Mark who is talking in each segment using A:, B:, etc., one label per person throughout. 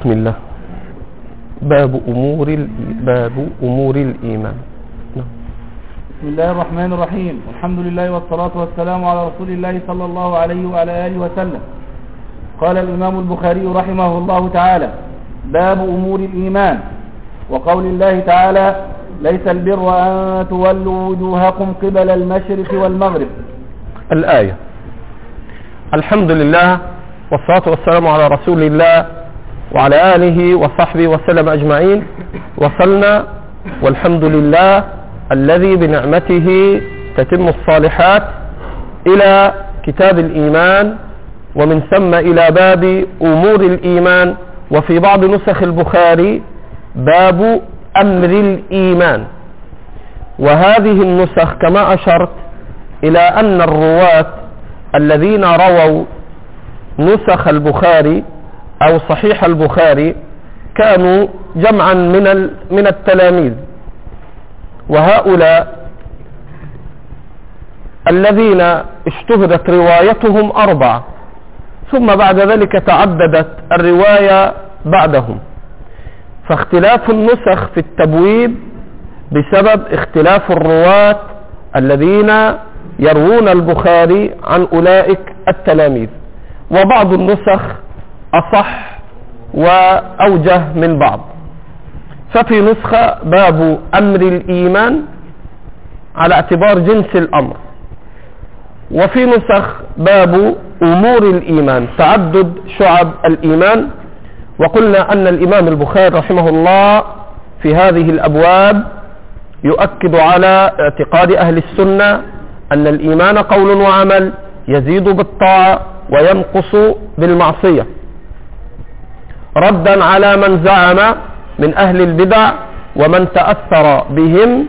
A: بسم الله. باب أمور الإيمان.
B: بسم الله الرحمن الرحيم، والحمد لله والصلاة والسلام على رسول الله صلى الله عليه وعلى آله وسلم. قال الإمام البخاري رحمه الله تعالى: باب أمور الإيمان. وقول الله تعالى: ليس البر أن تولوا وجوهكم قبل المشرق والمغرب.
A: الآية. الحمد لله والصلاة والسلام على رسول الله وعلى آله وصحبه وسلم أجمعين. وصلنا والحمد لله الذي بنعمته تتم الصالحات إلى كتاب الإيمان، ومن ثم إلى باب أمور الإيمان، وفي بعض نسخ البخاري باب أمر الإيمان. وهذه النسخ كما أشرت إلى أن الرواة الذين رووا نسخ البخاري أو صحيح البخاري كانوا جمعا من التلاميذ، وهؤلاء الذين اشتهرت روايتهم 4، ثم بعد ذلك تعددت الرواية بعدهم، فاختلاف النسخ في التبويب بسبب اختلاف الرواة الذين يروون البخاري عن أولئك التلاميذ، وبعض النسخ أصح وأوجه من بعض. ففي نسخة باب أمر الإيمان على اعتبار جنس الأمر، وفي نسخ باب أمور الإيمان تعدد شعب الإيمان. وقلنا أن الإمام البخاري رحمه الله في هذه الأبواب يؤكد على اعتقاد أهل السنة أن الإيمان قول وعمل، يزيد بالطاعة وينقص بالمعصية، ردا على من زعم من أهل البدع ومن تأثر بهم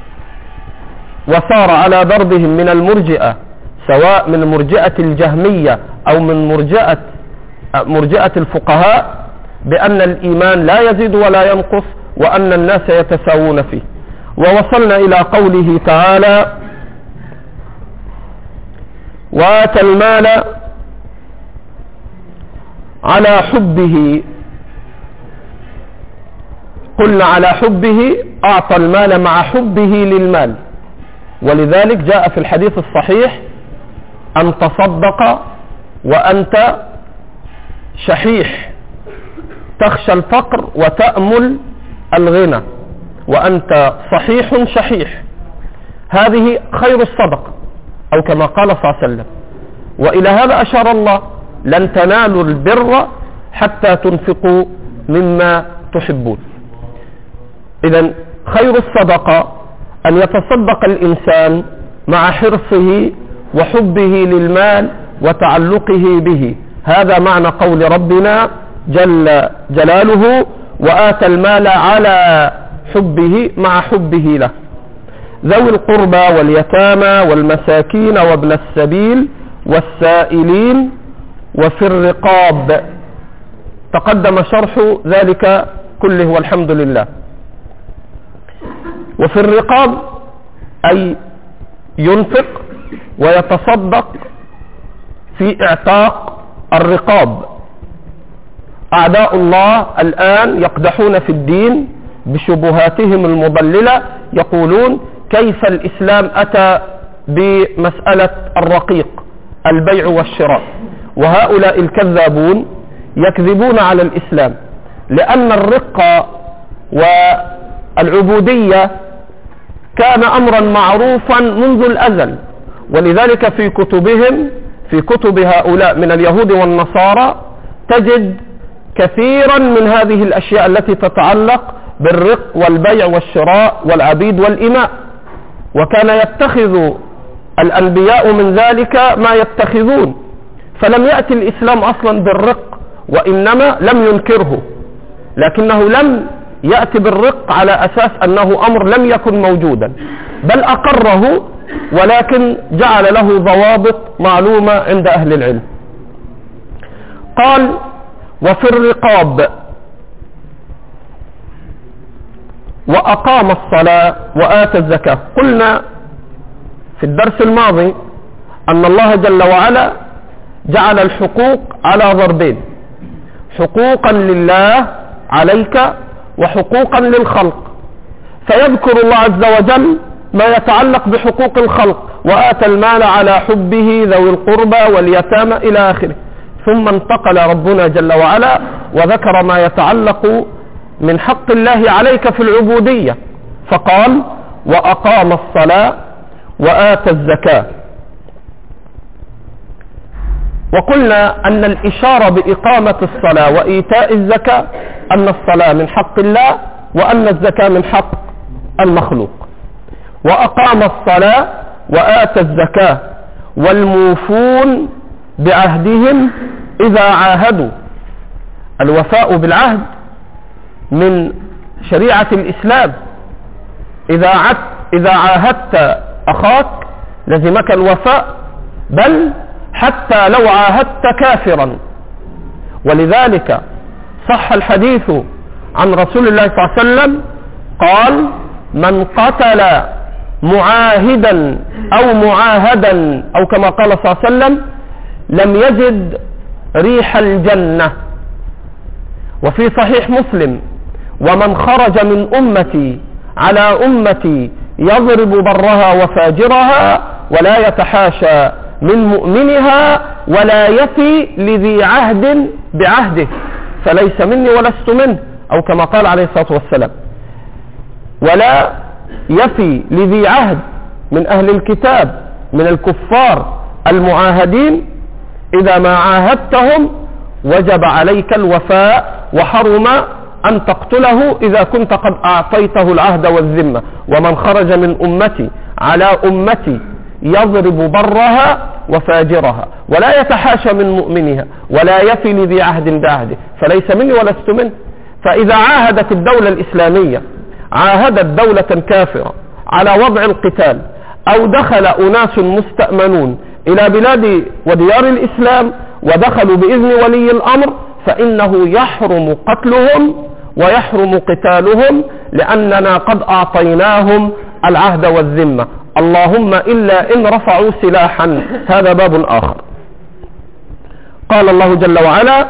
A: وصار على ضربهم من المرجئة، سواء من مرجئة الجهمية أو من مرجئة الفقهاء، بأن الإيمان لا يزيد ولا ينقص وأن الناس يتساوون فيه. ووصلنا إلى قوله تعالى: وآتى المال على حبه. قلنا على حبه، أعطى المال مع حبه للمال، ولذلك جاء في الحديث الصحيح: أن تصدق وأنت شحيح، تخشى الفقر وتأمل الغنى، وأنت صحيح شحيح. هذه خير الصدقة، أو كما قال صلى الله عليه وسلم. وإلى هذا أشار الله: لن تنالوا البر حتى تنفقوا مما تحبون. إذن خير الصدقة أن يتصدق الإنسان مع حرصه وحبه للمال وتعلقه به. هذا معنى قول ربنا جل جلاله: وآتى المال على حبه مع حبه له، ذوي القربى واليتامى والمساكين وابن السبيل والسائلين وفي الرقاب. تقدم شرح ذلك كله والحمد لله. وفي الرقاب أي ينفق ويتصدق في اعتاق الرقاب. أعداء الله الآن يقدحون في الدين بشبهاتهم المضللة، يقولون: كيف الإسلام أتى بمسألة الرقيق، البيع والشراء؟ وهؤلاء الكذابون يكذبون على الإسلام، لأن الرق والعبودية كان أمرا معروفا منذ الأزل، ولذلك في كتبهم، في كتب هؤلاء من اليهود والنصارى، تجد كثيرا من هذه الأشياء التي تتعلق بالرق والبيع والشراء والعبيد والإماء. وكان يتخذ الأنبياء من ذلك ما يتخذون، فلم يأتي الإسلام أصلا بالرق، وإنما لم ينكره، لكنه لم يأتي بالرق على أساس أنه أمر لم يكن موجودا، بل أقره، ولكن جعل له ضوابط معلومة عند أهل العلم. قال: وفي الرقاب، وأقام الصلاة وآتى الزكاة. قلنا في الدرس الماضي أن الله جل وعلا جعل الحقوق على ضربين: حقوقا لله عليك وحقوقا للخلق، فيذكر الله عز وجل ما يتعلق بحقوق الخلق: وآتى المال على حبه ذوي القربى واليتامى إلى آخره. ثم انتقل ربنا جل وعلا وذكر ما يتعلق من حق الله عليك في العبودية، فقال: وأقام الصلاة وآتى الزكاة. وقلنا أن الإشارة بإقامة الصلاة وإيتاء الزكاة أن الصلاة من حق الله وأن الزكاة من حق المخلوق. وأقام الصلاة وآتى الزكاة والموفون بعهدهم إذا عاهدوا. الوفاء بالعهد من شريعة الإسلام. إذا عاهدت أخاك لزمك الوفاء، بل حتى لو عاهدت كافرا. ولذلك صح الحديث عن رسول الله صلى الله عليه وسلم قال: من قتل معاهدا أو معاهدا، أو كما قال صلى الله عليه وسلم: لم يجد ريح الجنة. وفي صحيح مسلم: ومن خرج من أمتي على أمتي يضرب برها وفاجرها ولا يتحاشى من مؤمنها ولا يفي لذي عهد بعهده فليس مني ولست منه، أو كما قال عليه الصلاة والسلام. ولا يفي لذي عهد من أهل الكتاب من الكفار المعاهدين، إذا ما عاهدتهم وجب عليك الوفاء، وحرم أن تقتله إذا كنت قد أعطيته العهد والذمة. ومن خرج من أمتي على أمتي يضرب برها وفاجرها ولا يتحاشى من مؤمنها ولا يفي لذي عهد بعهده فليس مني ولست منه. فإذا عاهدت الدولة الإسلامية عاهدت دولة كافرة على وضع القتال، أو دخل أناس مستأمنون إلى بلاد وديار الإسلام ودخلوا بإذن ولي الأمر، فإنه يحرم قتلهم ويحرم قتالهم، لأننا قد أعطيناهم العهد والذمة، اللهم إلا إن رفعوا سلاحا، هذا باب آخر. قال الله جل وعلا: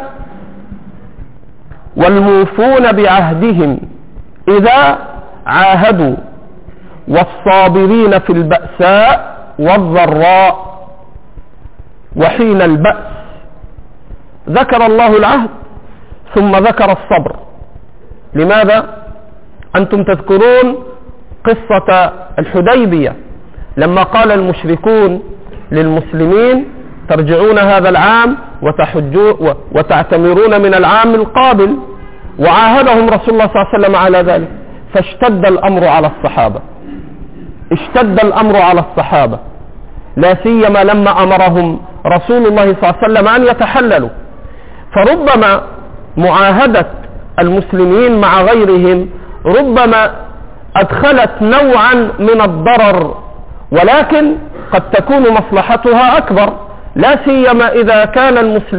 A: والموفون بعهدهم إذا عاهدوا والصابرين في البأساء والضراء وحين البأس. ذكر الله العهد ثم ذكر الصبر. لماذا؟ أنتم تذكرون قصة الحديبية لما قال المشركون للمسلمين: ترجعون هذا العام وتعتمرون من العام القابل، وعاهدهم رسول الله صلى الله عليه وسلم على ذلك، فاشتد الأمر على الصحابة، اشتد الأمر على الصحابة، لا سيما لما أمرهم رسول الله صلى الله عليه وسلم أن يتحللوا. فربما معاهدة المسلمين مع غيرهم ربما أدخلت نوعا من الضرر، ولكن قد تكون مصلحتها أكبر، لا سيما إذا كان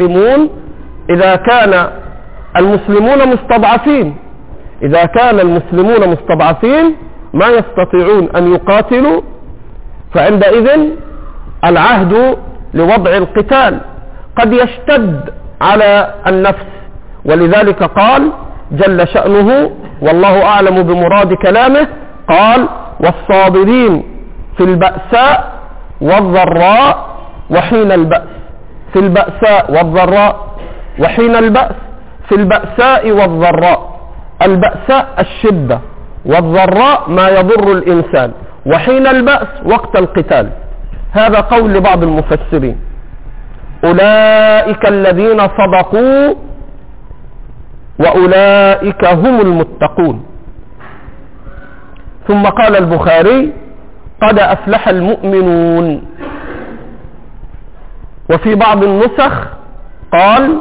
A: المسلمون مستضعفين. إذا كان المسلمون مستضعفين ما يستطيعون أن يقاتلوا، فعندئذ العهد لوضع القتال قد يشتد على النفس. ولذلك قال جل شأنه والله أعلم بمراد كلامه، قال: والصابرين في البأساء والضراء وحين البأس. في البأساء والضراء وحين البأس. في البأساء والضراء، البأساء الشدة، والضراء ما يضر الإنسان، وحين البأس وقت القتال. هذا قول لبعض المفسرين: أولئك الذين صدقوا وأولئك هم المتقون. ثم قال البخاري: قد أفلح المؤمنون. وفي بعض النسخ قال: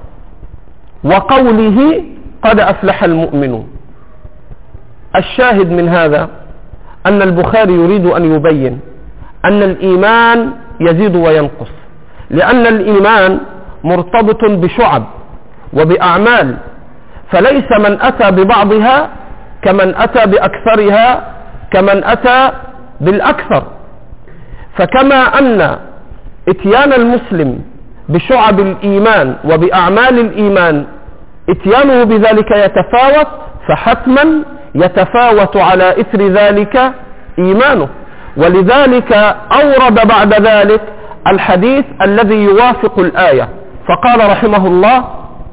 A: وقوله قد أفلح المؤمنون. الشاهد من هذا أن البخاري يريد أن يبين أن الإيمان يزيد وينقص، لأن الإيمان مرتبط بشعب وبأعمال، فليس من أتى ببعضها كمن أتى بأكثرها كمن أتى بالأكثر. فكما أن إتيان المسلم بشعب الإيمان وبأعمال الإيمان اتيانه بذلك يتفاوت، فحتما يتفاوت على إثر ذلك إيمانه. ولذلك أورد بعد ذلك الحديث الذي يوافق الآية، فقال رحمه الله: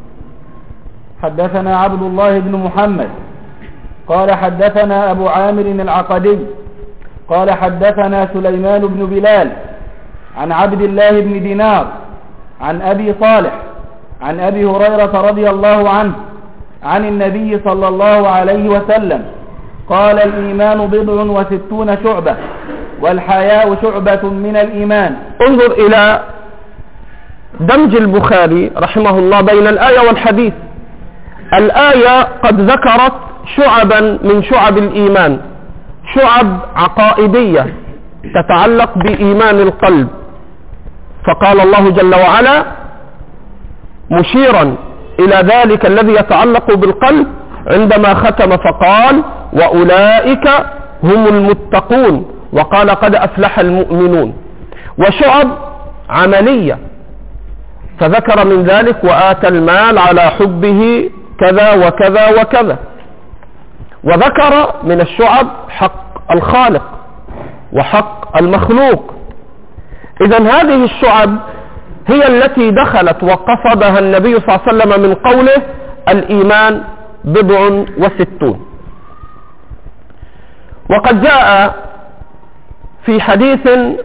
B: حدثنا عبد الله بن محمد قال حدثنا أبو عامر العقدي قال حدثنا سليمان بن بلال عن عبد الله بن دينار عن أبي صالح عن أبي هريرة رضي الله عنه عن النبي صلى الله عليه وسلم قال: الإيمان 67 شعبة والحياء شعبة من الإيمان.
A: انظر إلى دمج البخاري رحمه الله بين الآية والحديث. الآية قد ذكرت شعبا من شعب الإيمان، شعب عقائدية تتعلق بإيمان القلب، فقال الله جل وعلا مشيرا إلى ذلك الذي يتعلق بالقلب عندما ختم فقال: وأولئك هم المتقون، وقال: قد أفلح المؤمنون. وشعب عملية، فذكر من ذلك: وآتى المال على حبه كذا وكذا وكذا. وذكر من الشعب حق الخالق وحق المخلوق. إذن هذه الشعب هي التي دخلت وقصدها النبي صلى الله عليه وسلم من قوله: الإيمان 67. وقد جاء في حديث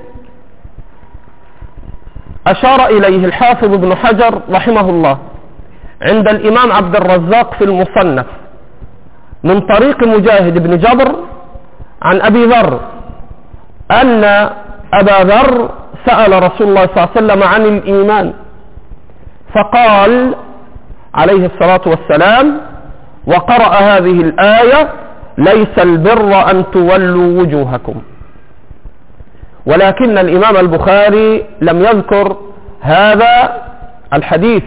A: أشار إليه الحافظ ابن حجر رحمه الله عند الإمام عبد الرزاق في المصنف من طريق مجاهد بن جبر عن أبي ذر أن أبا ذر سأل رسول الله صلى الله عليه وسلم عن الإيمان، فقال عليه الصلاة والسلام وقرأ هذه الآية: ليس البر أن تولوا وجوهكم. ولكن الإمام البخاري لم يذكر هذا الحديث.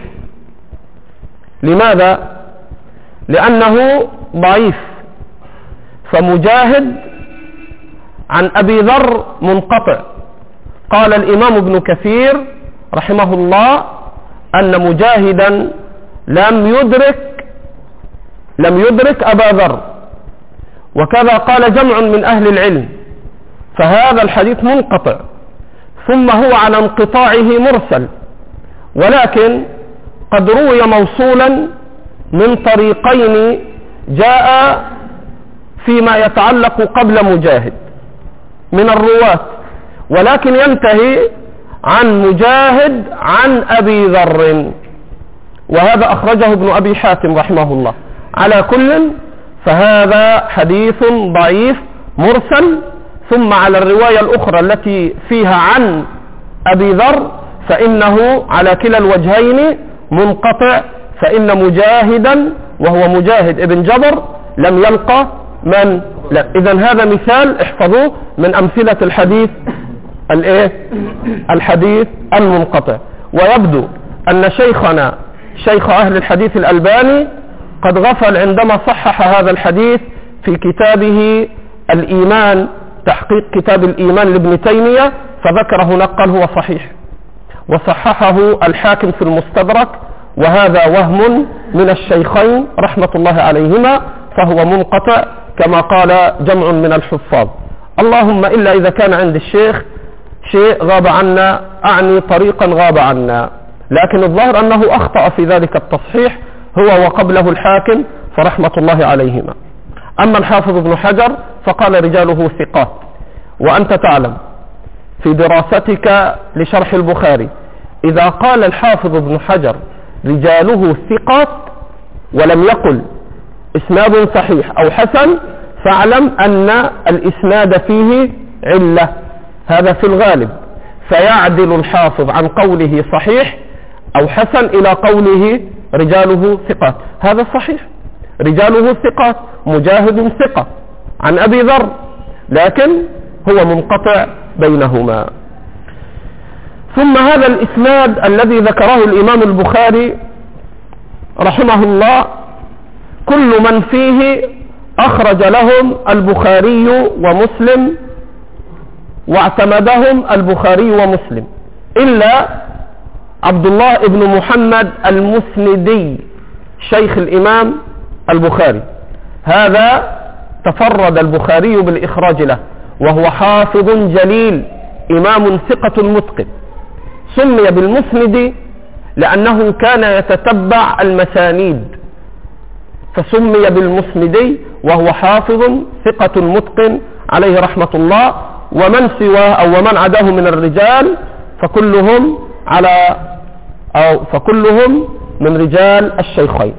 A: لماذا؟ لأنه ضعيف. فمجاهد عن أبي ذر منقطع. قال الإمام ابن كثير رحمه الله أن مجاهدا لم يدرك أبا ذر، وكذا قال جمع من أهل العلم، فهذا الحديث منقطع. ثم هو على انقطاعه مرسل، ولكن قد روي موصولا من طريقين جاء فيما يتعلق قبل مجاهد من الرواة، ولكن ينتهي عن مجاهد عن أبي ذر، وهذا أخرجه ابن أبي حاتم رحمه الله. على كل فهذا حديث ضعيف مرسل. ثم على الرواية الأخرى التي فيها عن أبي ذر فإنه على كلا الوجهين منقطع، فإن مجاهدا وهو مجاهد ابن جبر لم يلقى من لا. إذن هذا مثال احفظوه من أمثلة الحديث المنقطع. ويبدو أن شيخنا شيخ أهل الحديث الألباني قد غفل عندما صحح هذا الحديث في كتابه الإيمان، تحقيق كتاب الإيمان لابن تيمية، فذكر هناك قال هو صحيح، وصححه الحاكم في المستدرك، وهذا وهم من الشيخين رحمة الله عليهما، فهو منقطع كما قال جمع من الحفاظ. اللهم إلا إذا كان عند الشيخ شيء غاب عنا، أعني طريقا غاب عنا، لكن الظاهر أنه أخطأ في ذلك التصحيح هو وقبله الحاكم فرحمة الله عليهما. أما الحافظ ابن حجر فقال رجاله ثقات. وأنت تعلم في دراستك لشرح البخاري إذا قال الحافظ ابن حجر رجاله ثقات ولم يقل إسناد صحيح أو حسن، فاعلم أن الإسناد فيه علة، هذا في الغالب، فيعدل الحافظ عن قوله صحيح أو حسن إلى قوله رجاله ثقات. هذا صحيح، رجاله ثقات، مجاهد ثقة عن أبي ذر، لكن هو منقطع بينهما. ثم هذا الإسناد الذي ذكره الإمام البخاري رحمه الله كل من فيه أخرج لهم البخاري ومسلم، واعتمدهم البخاري ومسلم، إلا عبد الله بن محمد المسندي شيخ الإمام البخاري. هذا تفرد البخاري بالإخراج له، وهو حافظ جليل إمام ثقة متقن. سمي بالمسند لأنه كان يتتبع المسانيد، فسمي بالمسندي، وهو حافظ ثقة متقن عليه رحمة الله. ومن سواه أو ومن عداه من الرجال فكلهم من رجال الشيخين.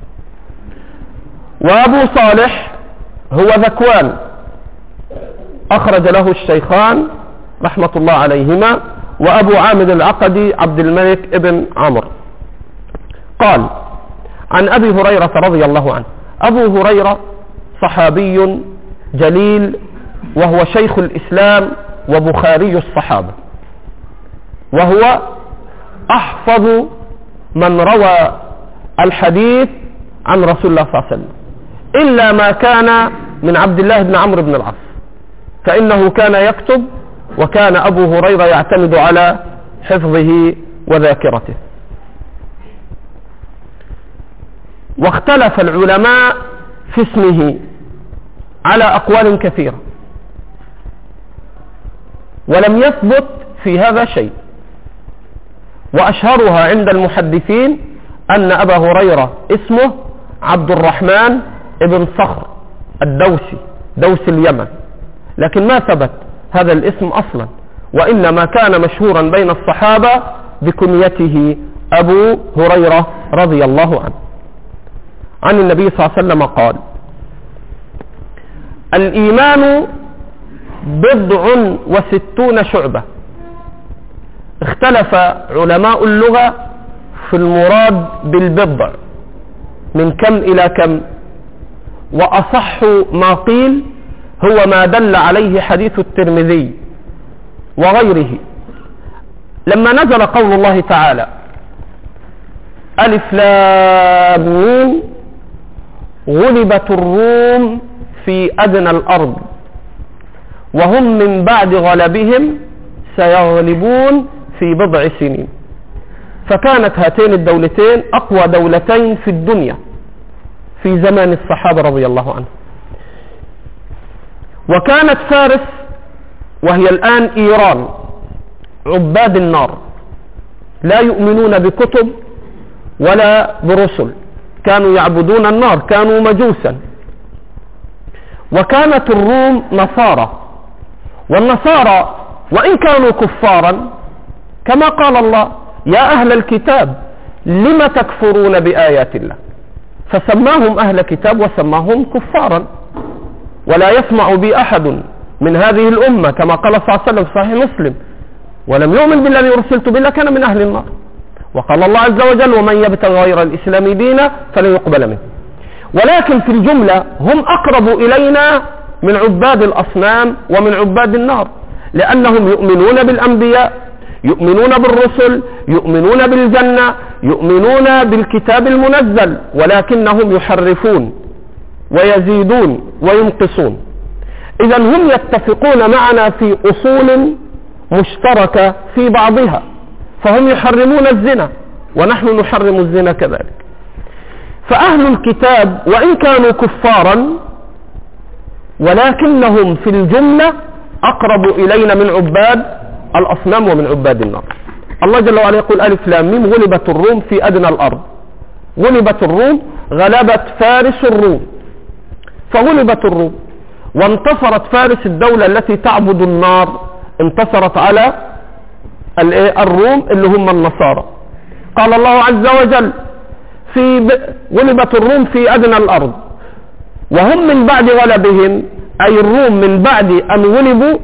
A: وأبو صالح هو ذكوان، أخرج له الشيخان رحمة الله عليهما. وأبو عامر العقدي عبد الملك ابن عمرو. قال عن أبي هريرة رضي الله عنه. أبو هريرة صحابي جليل، وهو شيخ الإسلام وبخاري الصحابة، وهو أحفظ من روى الحديث عن رسول الله صلى الله عليه وسلم، إلا ما كان من عبد الله بن عمرو بن العاص، فإنه كان يكتب، وكان أبو هريرة يعتمد على حفظه وذاكرته. واختلف العلماء في اسمه على أقوال كثيرة، ولم يثبت في هذا شيء. وأشهرها عند المحدثين أن أبا هريرة اسمه عبد الرحمن ابن صخر الدوسي، دوس اليمن، لكن ما ثبت هذا الاسم أصلا، وإنما كان مشهورا بين الصحابة بكنيته أبو هريرة رضي الله عنه. عن النبي صلى الله عليه وسلم قال: الإيمان 60 شعبة. اختلف علماء اللغة في المراد بالبضع من كم إلى كم، وأصح ما قيل هو ما دل عليه حديث الترمذي وغيره لما نزل قول الله تعالى: ألف لام ميم غلبت الروم في أدنى الأرض وهم من بعد غلبهم سيغلبون في بضع سنين. فكانت هاتين الدولتين أقوى دولتين في الدنيا في زمان الصحابة رضي الله عنهم. وكانت فارس، وهي الآن إيران، عباد النار، لا يؤمنون بكتب ولا برسل، كانوا يعبدون النار، كانوا مجوسا. وكانت الروم نصارى، والنصارى وإن كانوا كفارا كما قال الله: يا أهل الكتاب لم تكفرون بآيات الله، فسماهم أهل كتاب وسماهم كفارا. ولا يسمع بي أحد من هذه الأمة كما قال صلى الله عليه وسلم في صحيح مسلم: ولم يؤمن بالذي أرسلت به كان من أهل النار. وقال الله عز وجل: ومن يبتغي غير الإسلام دينا فلن يقبل منه. ولكن في الجملة هم أقرب إلينا من عباد الأصنام ومن عباد النار، لأنهم يؤمنون بالأنبياء، يؤمنون بالرسل، يؤمنون بالجنة، يؤمنون بالكتاب المنزل، ولكنهم يحرفون ويزيدون وينقصون. إذا هم يتفقون معنا في أصول مشتركة في بعضها، فهم يحرمون الزنا ونحن نحرم الزنا كذلك. فأهل الكتاب وإن كانوا كفارا ولكنهم في الجملة أقرب إلينا من عباد الأصنام ومن عباد النار. الله جل وعلا يقول: ألف لام ميم غلبت الروم في أدنى الأرض. غلبت الروم، غلبت فارس الروم، فغلبت الروم، وانتصرت فارس الدولة التي تعبد النار، انتصرت على الروم اللي هم النصارى. قال الله عز وجل: غلبت الروم في أدنى الأرض وهم من بعد غلبهم، أي الروم من بعد أن غلبوا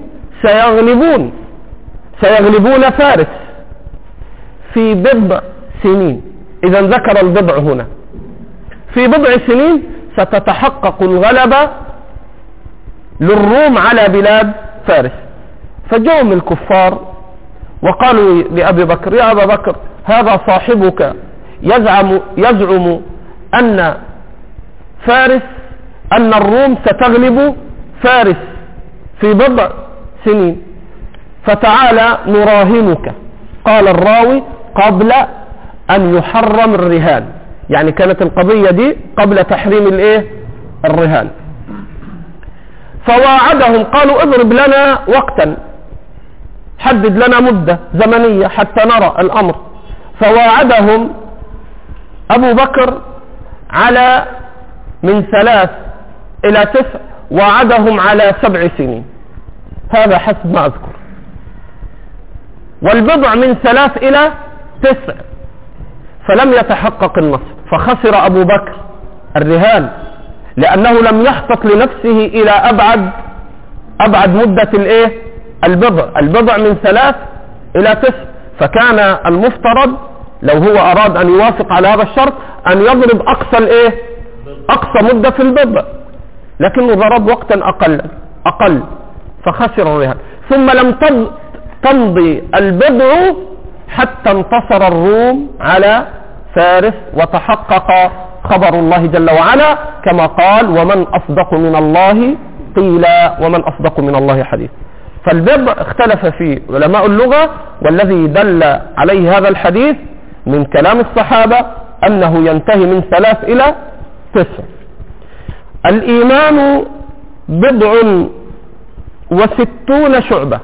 A: سيغلبون فارس في بضع سنين. إذا ذكر البضع هنا، في بضع سنين ستتحقق الغلبة للروم على بلاد فارس. فجاءوا الكفار وقالوا لأبي بكر: يا أبا بكر، هذا صاحبك يزعم أن الروم ستغلب فارس في بضع سنين، فتعالى نراهنك. قال الراوي: قبل أن يحرم الرهان، يعني كانت القضية دي قبل تحريم الايه الرهان. فواعدهم قالوا اضرب لنا وقتا، حدد لنا مدة زمنية حتى نرى الامر. فواعدهم ابو بكر على من 3 إلى 9، وعدهم على 7 سنين، هذا حسب ما أذكر. والبضع من 3 إلى 9، فلم يتحقق النصر، فخسر أبو بكر الرهان لأنه لم يخطط لنفسه إلى أبعد مدة الإيه البضع من 3 إلى 9. فكان المفترض لو هو أراد أن يوافق على هذا الشرط أن يضرب أقصى مدة في البضع، لكنه ضرب وقتا أقل فخسر الرهان. ثم لم تمضي البضع حتى انتصر الروم على فارس، وتحقق خبر الله جل وعلا كما قال: ومن أصدق من الله قيلا ومن أصدق من الله حديث. فالبضع اختلف فيه علماء اللغة، والذي دل عليه هذا الحديث من كلام الصحابة أنه ينتهي من 3 إلى 9. الإيمان 60 شعبة.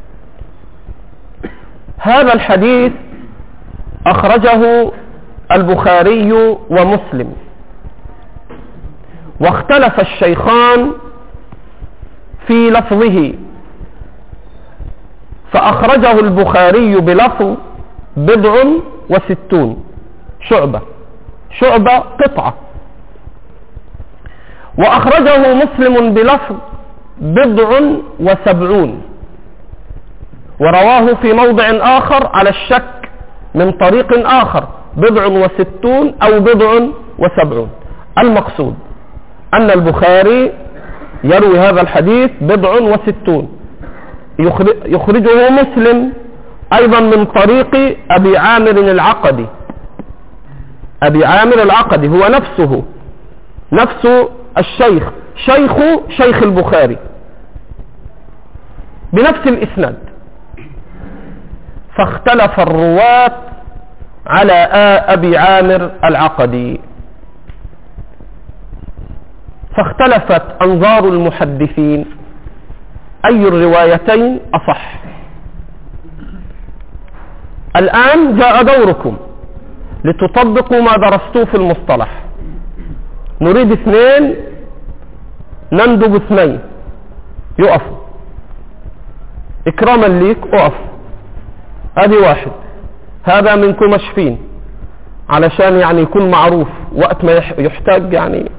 A: هذا الحديث أخرجه البخاري ومسلم، واختلف الشيخان في لفظه، فأخرجه البخاري بلفظ 60 شعبة قطعة، وأخرجه مسلم بلفظ 70، ورواه في موضع آخر على الشك من طريق آخر 60 أو 70. المقصود أن البخاري يروي هذا الحديث 60، يخرجه مسلم أيضا من طريق أبي عامر العقدي، هو نفس الشيخ، شيخ البخاري بنفس الإسناد. فاختلف الرواة على أبي عامر العقدي، فاختلفت أنظار المحدثين أي الروايتين أصح. الآن جاء دوركم لتطبقوا ما درستوه في المصطلح. نريد 2 نندب 2 يقفوا إكراما ليك، أقف. هذه 1، هذا منكم مشفين علشان يعني يكون معروف وقت ما يحتاج يعني.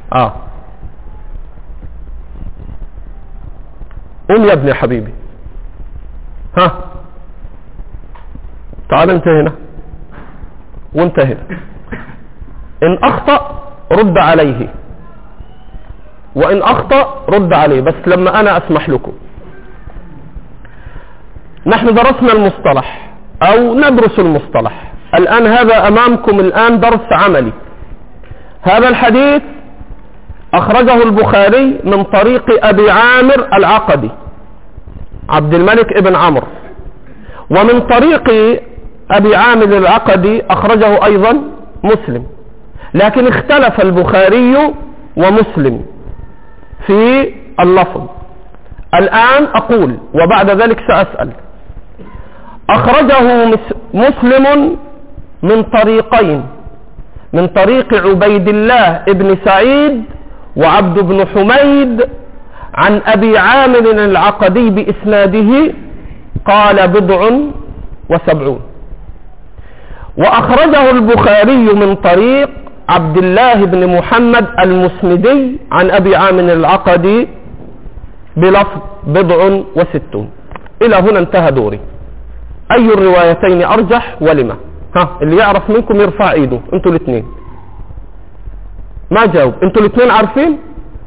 A: قوم يا ابني يا حبيبي، تعال انت هنا وانت هنا. ان اخطأ رد عليه، وان اخطأ رد عليه، بس لما انا اسمح لكم. نحن درسنا المصطلح او ندرس المصطلح الان، هذا امامكم الان درس عملي. هذا الحديث اخرجه البخاري من طريق ابي عامر العقدي عبد الملك ابن عمرو، ومن طريق ابي عامر العقدي اخرجه ايضا مسلم، لكن اختلف البخاري ومسلم في اللفظ. الان اقول وبعد ذلك سأسأل. اخرجه مسلم من طريقين، من طريق عبيد الله ابن سعيد وعبد بن حميد عن أبي عامر العقدي بإسناده قال 70. وأخرجه البخاري من طريق عبد الله بن محمد المسندي عن أبي عامر العقدي بلفظ 60. إلى هنا انتهى دوري. أي الروايتين أرجح ولما؟ اللي يعرف منكم يرفع ايده. انتوا الاثنين ما جاوب، انتوا الاثنين عارفين.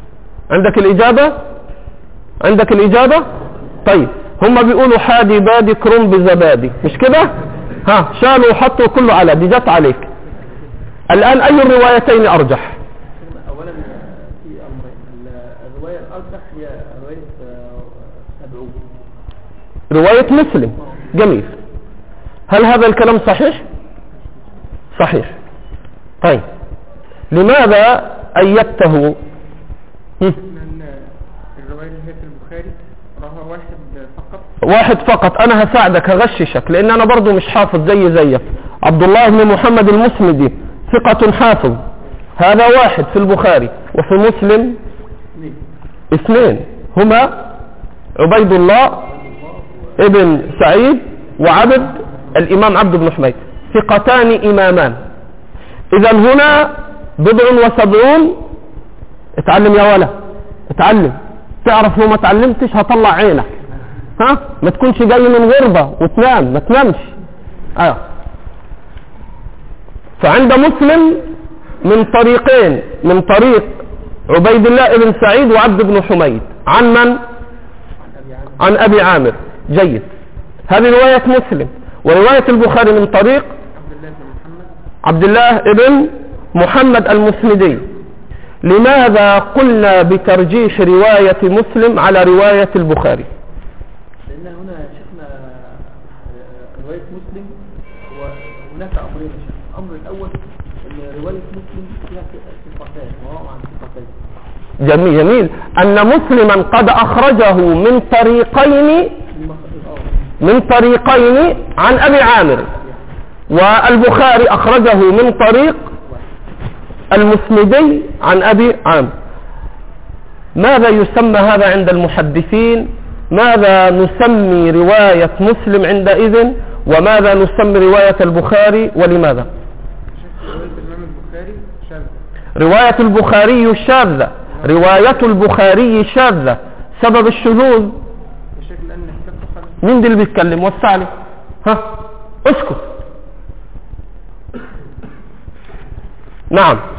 A: عندك الإجابة؟ طيب، هم بيقولوا حادي بادي كرم بزبادي، مش كده؟ شالوا وحطوا كله على دي، جت عليك. الآن أي الروايتين أرجح؟
C: أولا في أمرين، الرواية الأرجح هي رواية 70،
A: رواية مسلم. جميل. هل هذا الكلام صحيح؟ صحيح. طيب لماذا أيدته؟
C: لأن الرواية اللي هي في البخاري راها
A: واحد فقط. أنا هساعدك هغششك لأن أنا برضو مش حافظ زيك. عبد الله بن محمد المسندي ثقة حافظ، هذا واحد في البخاري. وفي مسلم اثنين هما عبيد الله ابن سعيد وعبد الإمام عبد بن حميد، ثقتان إمامان. إذا هنا 77. اتعلم يا ولا اتعلم، تعرف لو ما تعلمتش هطلع عينك، ها ما تكونش جاي من غربة وتنام، ما تنامش. فعند مسلم من طريقين، من طريق عبيد الله ابن سعيد وعبد بن حميد. عن من؟ عن أبي عامر. جيد، هذه رواية مسلم. ورواية البخاري من طريق عبد الله ابن محمد المسندي. لماذا قلنا بترجيح رواية مسلم على رواية البخاري؟
C: لأن هنا شفنا رواية مسلم وهناك أمرين. الأمر الأول أن رواية مسلم فيها صفتان وهو عن صفتين.
A: جميل. أن مسلما قد أخرجه من طريقين عن أبي عامر، والبخاري أخرجه من طريق المسندي عن أبي عامر. ماذا يسمى هذا عند المحدثين؟ ماذا نسمي رواية مسلم عندئذ؟ وماذا نسمي رواية البخاري ولماذا؟ رواية البخاري شاذة. رواية البخاري شاذة. سبب الشذوذ مين دي اللي بيتكلم؟ وسع لي، ها اسكت. نعم،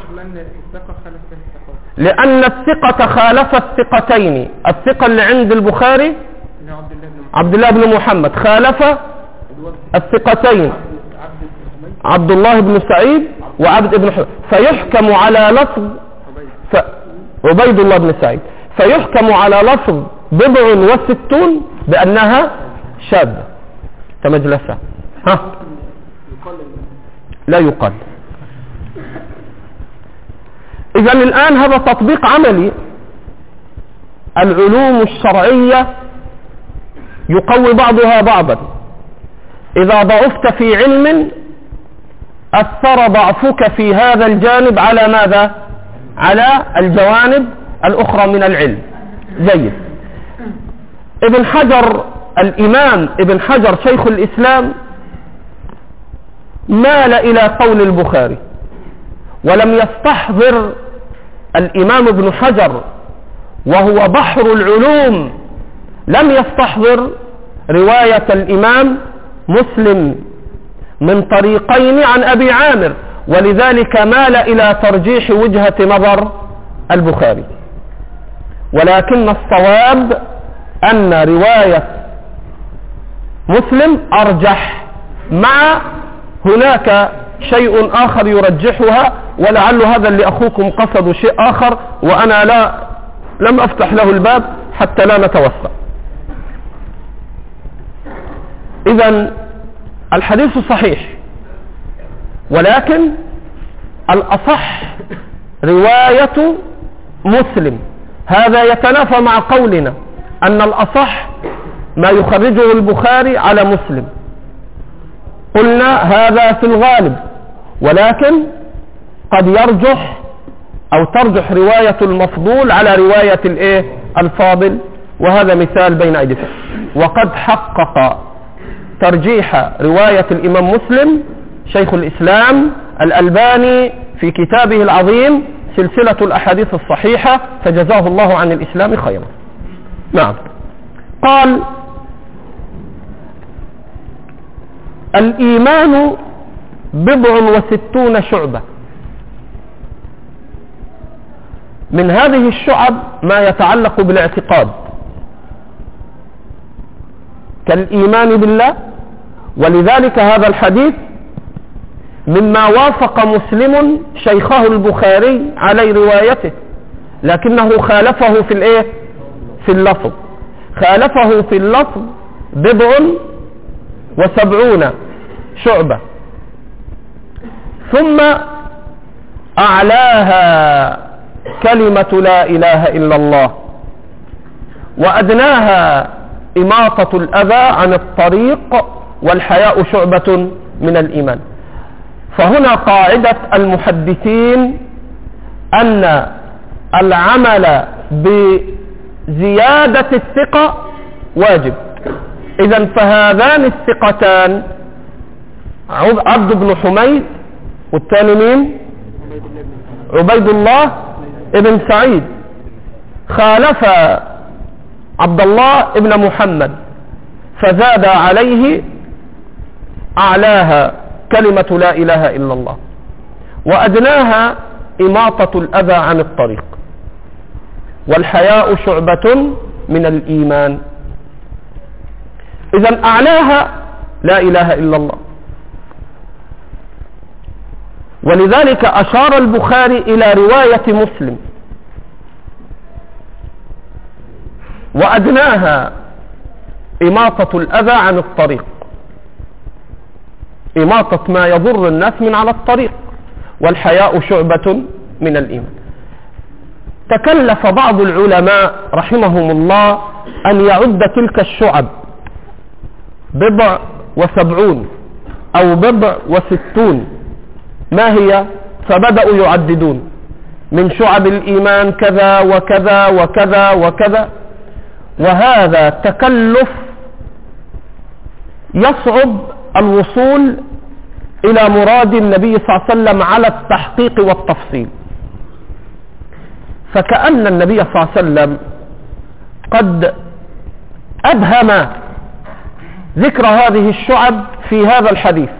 A: لأن الثقة خالفت ثقتين. الثقة اللي عند البخاري عبد الله بن محمد خالف الثقتين عبد الله بن سعيد وعبد بن حميد، فيحكم على لفظ عبيد الله بن سعيد، فيحكم على لفظ 67 بأنها شاذة كمجلسة. ها لا يقال. إذا الآن هذا تطبيق عملي. العلوم الشرعية يقوي بعضها بعضا. إذا ضعفت في علم أثر ضعفك في هذا الجانب على ماذا؟ على الجوانب الأخرى من العلم. جيد. ابن حجر، الإمام ابن حجر شيخ الإسلام، مال إلى قول البخاري، ولم يستحضر الإمام ابن حجر وهو بحر العلوم، لم يستحضر رواية الإمام مسلم من طريقين عن أبي عامر، ولذلك مال إلى ترجيح وجهة نظر البخاري. ولكن الصواب أن رواية مسلم أرجح، مع هناك شيء آخر يرجحها، ولعل هذا اللي أخوكم قصد شيء آخر وأنا لم أفتح له الباب حتى لا نتوسع. إذن الحديث صحيح، ولكن الأصح رواية مسلم. هذا يتنافى مع قولنا أن الأصح ما يخرجه البخاري على مسلم. قلنا هذا في الغالب، ولكن قد يرجح أو ترجح رواية المفضول على رواية الفاضل، وهذا مثال بين أيديكم. وقد حقق ترجيح رواية الإمام مسلم شيخ الإسلام الألباني في كتابه العظيم سلسلة الأحاديث الصحيحة، فجزاه الله عن الإسلام خيرا. نعم. قال: الإيمان 67 شعبة. من هذه الشعب ما يتعلق بالاعتقاد كالإيمان بالله، ولذلك هذا الحديث مما وافق مسلم شيخه البخاري على روايته، لكنه خالفه في اللفظ. خالفه في اللفظ 77 شعبة. ثم أعلاها كلمة لا إله إلا الله، وأدناها إماطة الأذى عن الطريق، والحياء شعبة من الإيمان. فهنا قاعدة المحدثين أن العمل بزيادة الثقة واجب. إذن فهذان الثقتان عبد بن حميد والثاني مين؟ عبيد الله ابن سعيد، خالف عبد الله ابن محمد فزاد عليه أعلاها كلمة لا إله إلا الله، وأدناها إماطة الأذى عن الطريق، والحياء شعبة من الإيمان. إذن أعلاها لا إله إلا الله. ولذلك أشار البخاري إلى رواية مسلم: وأدناها إماطة الأذى عن الطريق، إماطة ما يضر الناس من على الطريق، والحياء شعبة من الإيمان. تكلف بعض العلماء رحمهم الله أن يعد تلك الشعب 70 أو 60. ما هي؟ فبدأوا يعددون من شعب الإيمان كذا وكذا وكذا وكذا، وهذا تكلف يصعب الوصول إلى مراد النبي صلى الله عليه وسلم على التحقيق والتفصيل. فكأن النبي صلى الله عليه وسلم قد أبهم ذكر هذه الشعب في هذا الحديث،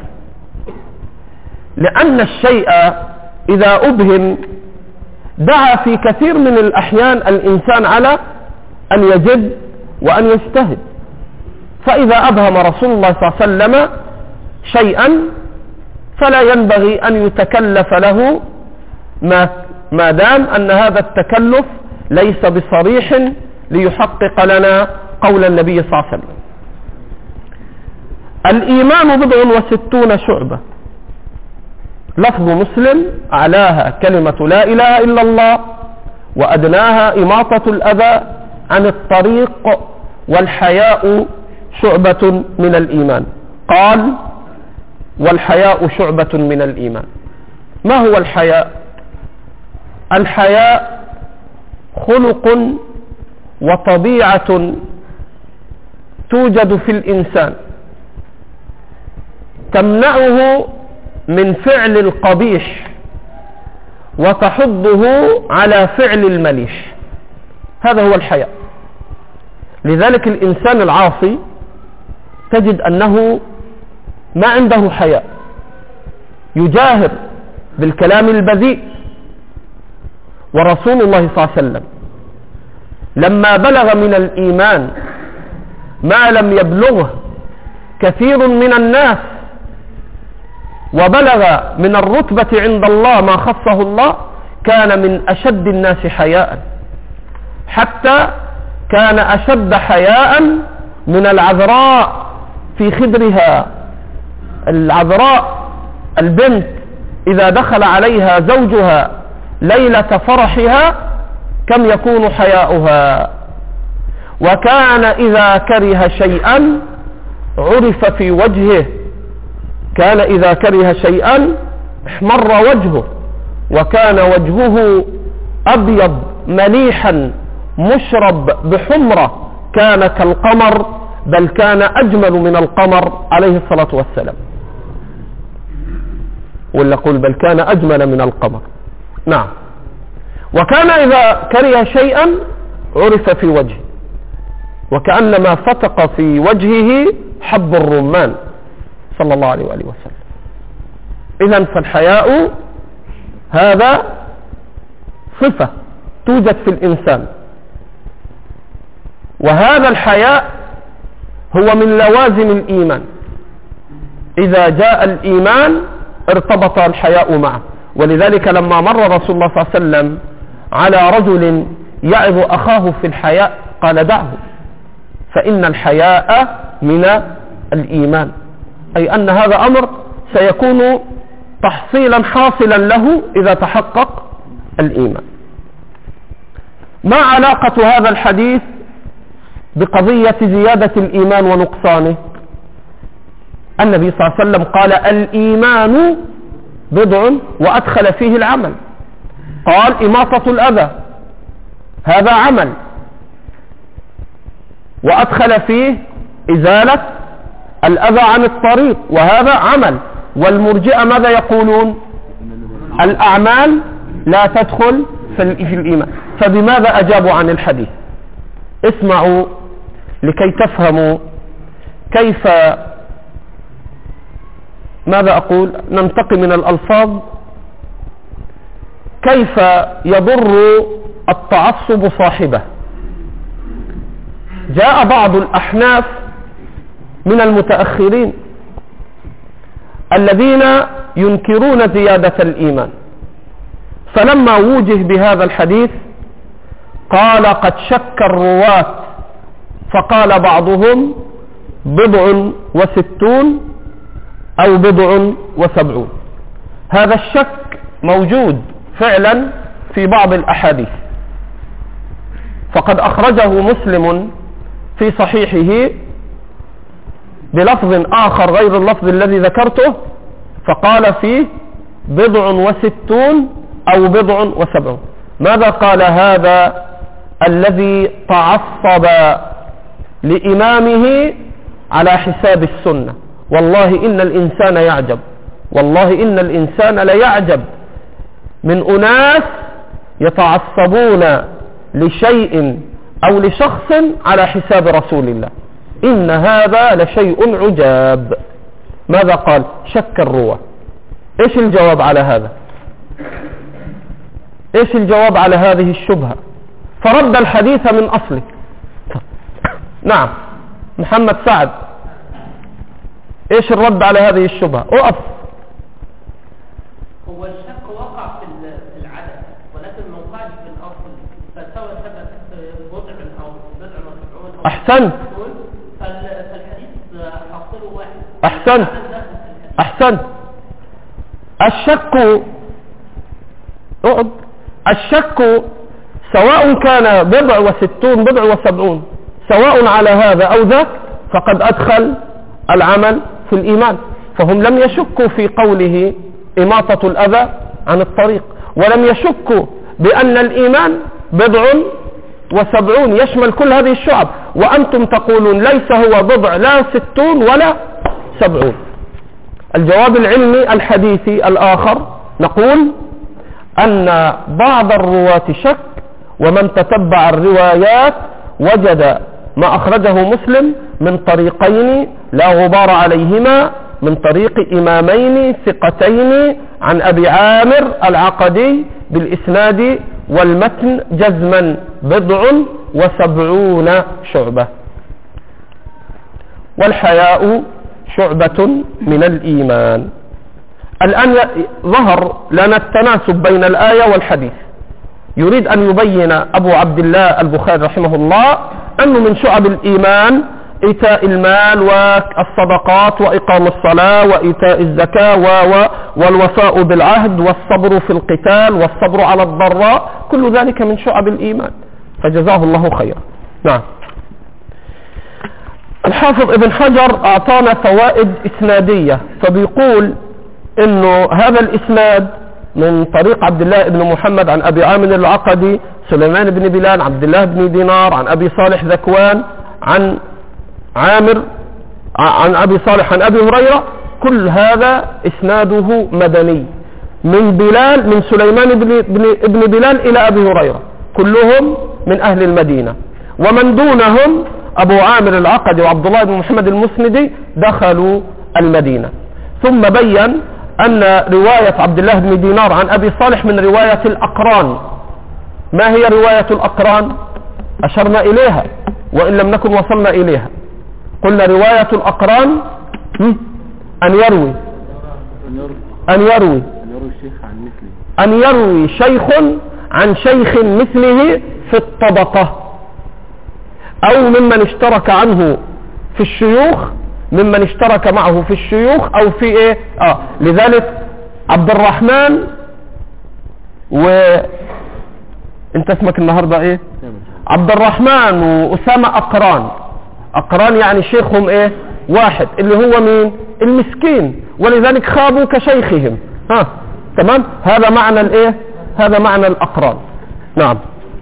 A: لأن الشيء إذا أبهم دعا في كثير من الأحيان الإنسان على أن يجد وأن يجتهد. فإذا أبهم رسول الله صلى الله عليه وسلم شيئا فلا ينبغي أن يتكلف له ما دام أن هذا التكلف ليس بصريح ليحقق لنا قول النبي صلى الله عليه وسلم. الإيمان 60 شعبة. لفظ مسلم: أعلاها كلمة لا إله إلا الله، وأدناها إماطة الأذى عن الطريق، والحياء شعبة من الإيمان. قال: والحياء شعبة من الإيمان. ما هو الحياء؟ الحياء خلق وطبيعة توجد في الإنسان تمنعه من فعل القبيح وتحضه على فعل المليح. هذا هو الحياء. لذلك الإنسان العاصي تجد أنه ما عنده حياء، يجاهر بالكلام البذيء. ورسول الله صلى الله عليه وسلم لما بلغ من الإيمان ما لم يبلغه كثير من الناس، وبلغ من الرتبة عند الله ما خصه الله، كان من أشد الناس حياء، حتى كان أشد حياء من العذراء في خدرها. العذراء البنت إذا دخل عليها زوجها ليلة فرحها كم يكون حياؤها. وكان إذا كره شيئا عرف في وجهه، كان إذا كره شيئا احمر وجهه، وكان وجهه أبيض مليحا مشرب بحمرة، كان كالقمر، بل كان أجمل من القمر عليه الصلاة والسلام. ولا قل بل كان أجمل من القمر. نعم. وكان إذا كره شيئا عرف في وجهه، وكأنما فتق في وجهه حب الرمان صلى الله عليه وآله وسلم. إذن فالحياء هذا صفة توجد في الإنسان، وهذا الحياء هو من لوازم الإيمان. إذا جاء الإيمان ارتبط الحياء معه. ولذلك لما مر رسول الله صلى الله عليه وسلم على رجل يعظ أخاه في الحياء قال: دعه، فإن الحياء من الإيمان، أي أن هذا أمر سيكون تحصيلا حاصلا له إذا تحقق الإيمان. ما علاقة هذا الحديث بقضية زيادة الإيمان ونقصانه؟ النبي صلى الله عليه وسلم قال الإيمان بضع وأدخل فيه العمل، قال إماطة الأذى هذا عمل، وأدخل فيه إزالة الأذى عن الطريق وهذا عمل. والمرجئة ماذا يقولون؟ الأعمال لا تدخل في الإيمان. فبماذا أجابوا عن الحديث؟ اسمعوا لكي تفهموا كيف، ماذا أقول، ننتقي من الألفاظ، كيف يضر التعصب صاحبه. جاء بعض الأحناف من المتأخرين الذين ينكرون زيادة الإيمان، فلما وجه بهذا الحديث قال قد شك الرواة، فقال بعضهم 67 أو 70. هذا الشك موجود فعلا في بعض الأحاديث، فقد أخرجه مسلم في صحيحه بلفظ آخر غير اللفظ الذي ذكرته، فقال فيه 67 أو 70. ماذا قال هذا الذي تعصب لإمامه على حساب السنة؟ والله إن الإنسان يعجب، والله إن الإنسان ليعجب من أناس يتعصبون لشيء أو لشخص على حساب رسول الله. إن هذا لشيء عجاب. ماذا قال؟ شك الرواه. إيش الجواب على هذا؟ إيش الجواب على هذه الشبهة؟ فرد الحديث من أصله. نعم محمد سعد، إيش الرد على هذه الشبهة؟ أقف.
D: هو الشك وقع في العدد ولكن ما وقعش في الأصل، فسوى ثبت بضع أو بضع مسعود.
A: أحسنت.
D: فالحديث حصله واحد.
A: أحسنت. أحسنت. الشك، اقعد، الشك سواء كان 67 70 سواء على هذا أو ذاك فقد أدخل العمل في الإيمان. فهم لم يشكوا في قوله إماطة الأذى عن الطريق، ولم يشكوا بأن الإيمان 70 يشمل كل هذه الشعب، وأنتم تقولون ليس هو بضع لا 60 ولا 70. الجواب العلمي الحديثي الآخر نقول أن بعض الرواة شك، ومن تتبع الروايات وجد ما أخرجه مسلم من طريقين لا غبار عليهما، من طريق إمامين ثقتين عن أبي عامر العقدي بالإسناد والمتن جزما 70 شعبة. والحياء شعبة من الإيمان. الآن ظهر لنا التناسب بين الآية والحديث. يريد أن يبين أبو عبد الله البخاري رحمه الله أنه من شعب الإيمان إيتاء المال والصدقات وإقام الصلاة وإيتاء الزكاة والوفاء بالعهد والصبر في القتال والصبر على الضراء، كل ذلك من شعب الإيمان، فجزاه الله خيرا. نعم. الحافظ ابن حجر أعطانا فوائد إسنادية، فبيقول إنه هذا الإسناد من طريق عبد الله بن محمد عن أبي عامر العقدي، سليمان بن بلال، عبد الله بن دينار، عن أبي صالح ذكوان، عن عامر، عن أبي صالح، عن أبي هريرة، كل هذا إسناده مدني من بلال، من سليمان بن بلال إلى أبي هريرة، كلهم من أهل المدينة، ومن دونهم أبو عامر العقدي وعبد الله بن محمد المسندي دخلوا المدينة. ثم بين أن رواية عبد الله بن دينار عن أبي صالح من رواية الأقران. ما هي رواية الأقران؟ أشرنا إليها وإن لم نكن وصلنا إليها. قلنا رواية الأقران أن يروي شيخ عن شيخ مثله في الطبقة، أو ممن اشترك عنه في الشيوخ، ممن اشترك معه في الشيوخ، أو في إيه؟ لذلك عبد الرحمن انت اسمك النهاردة ايه؟ عبد الرحمن وأسامة أقران يعني شيخهم ايه؟ واحد، اللي هو مين؟ المسكين، ولذلك خابوا كشيخهم. تمام؟ هذا معنى الايه؟ هذا معنى الأقران. نعم.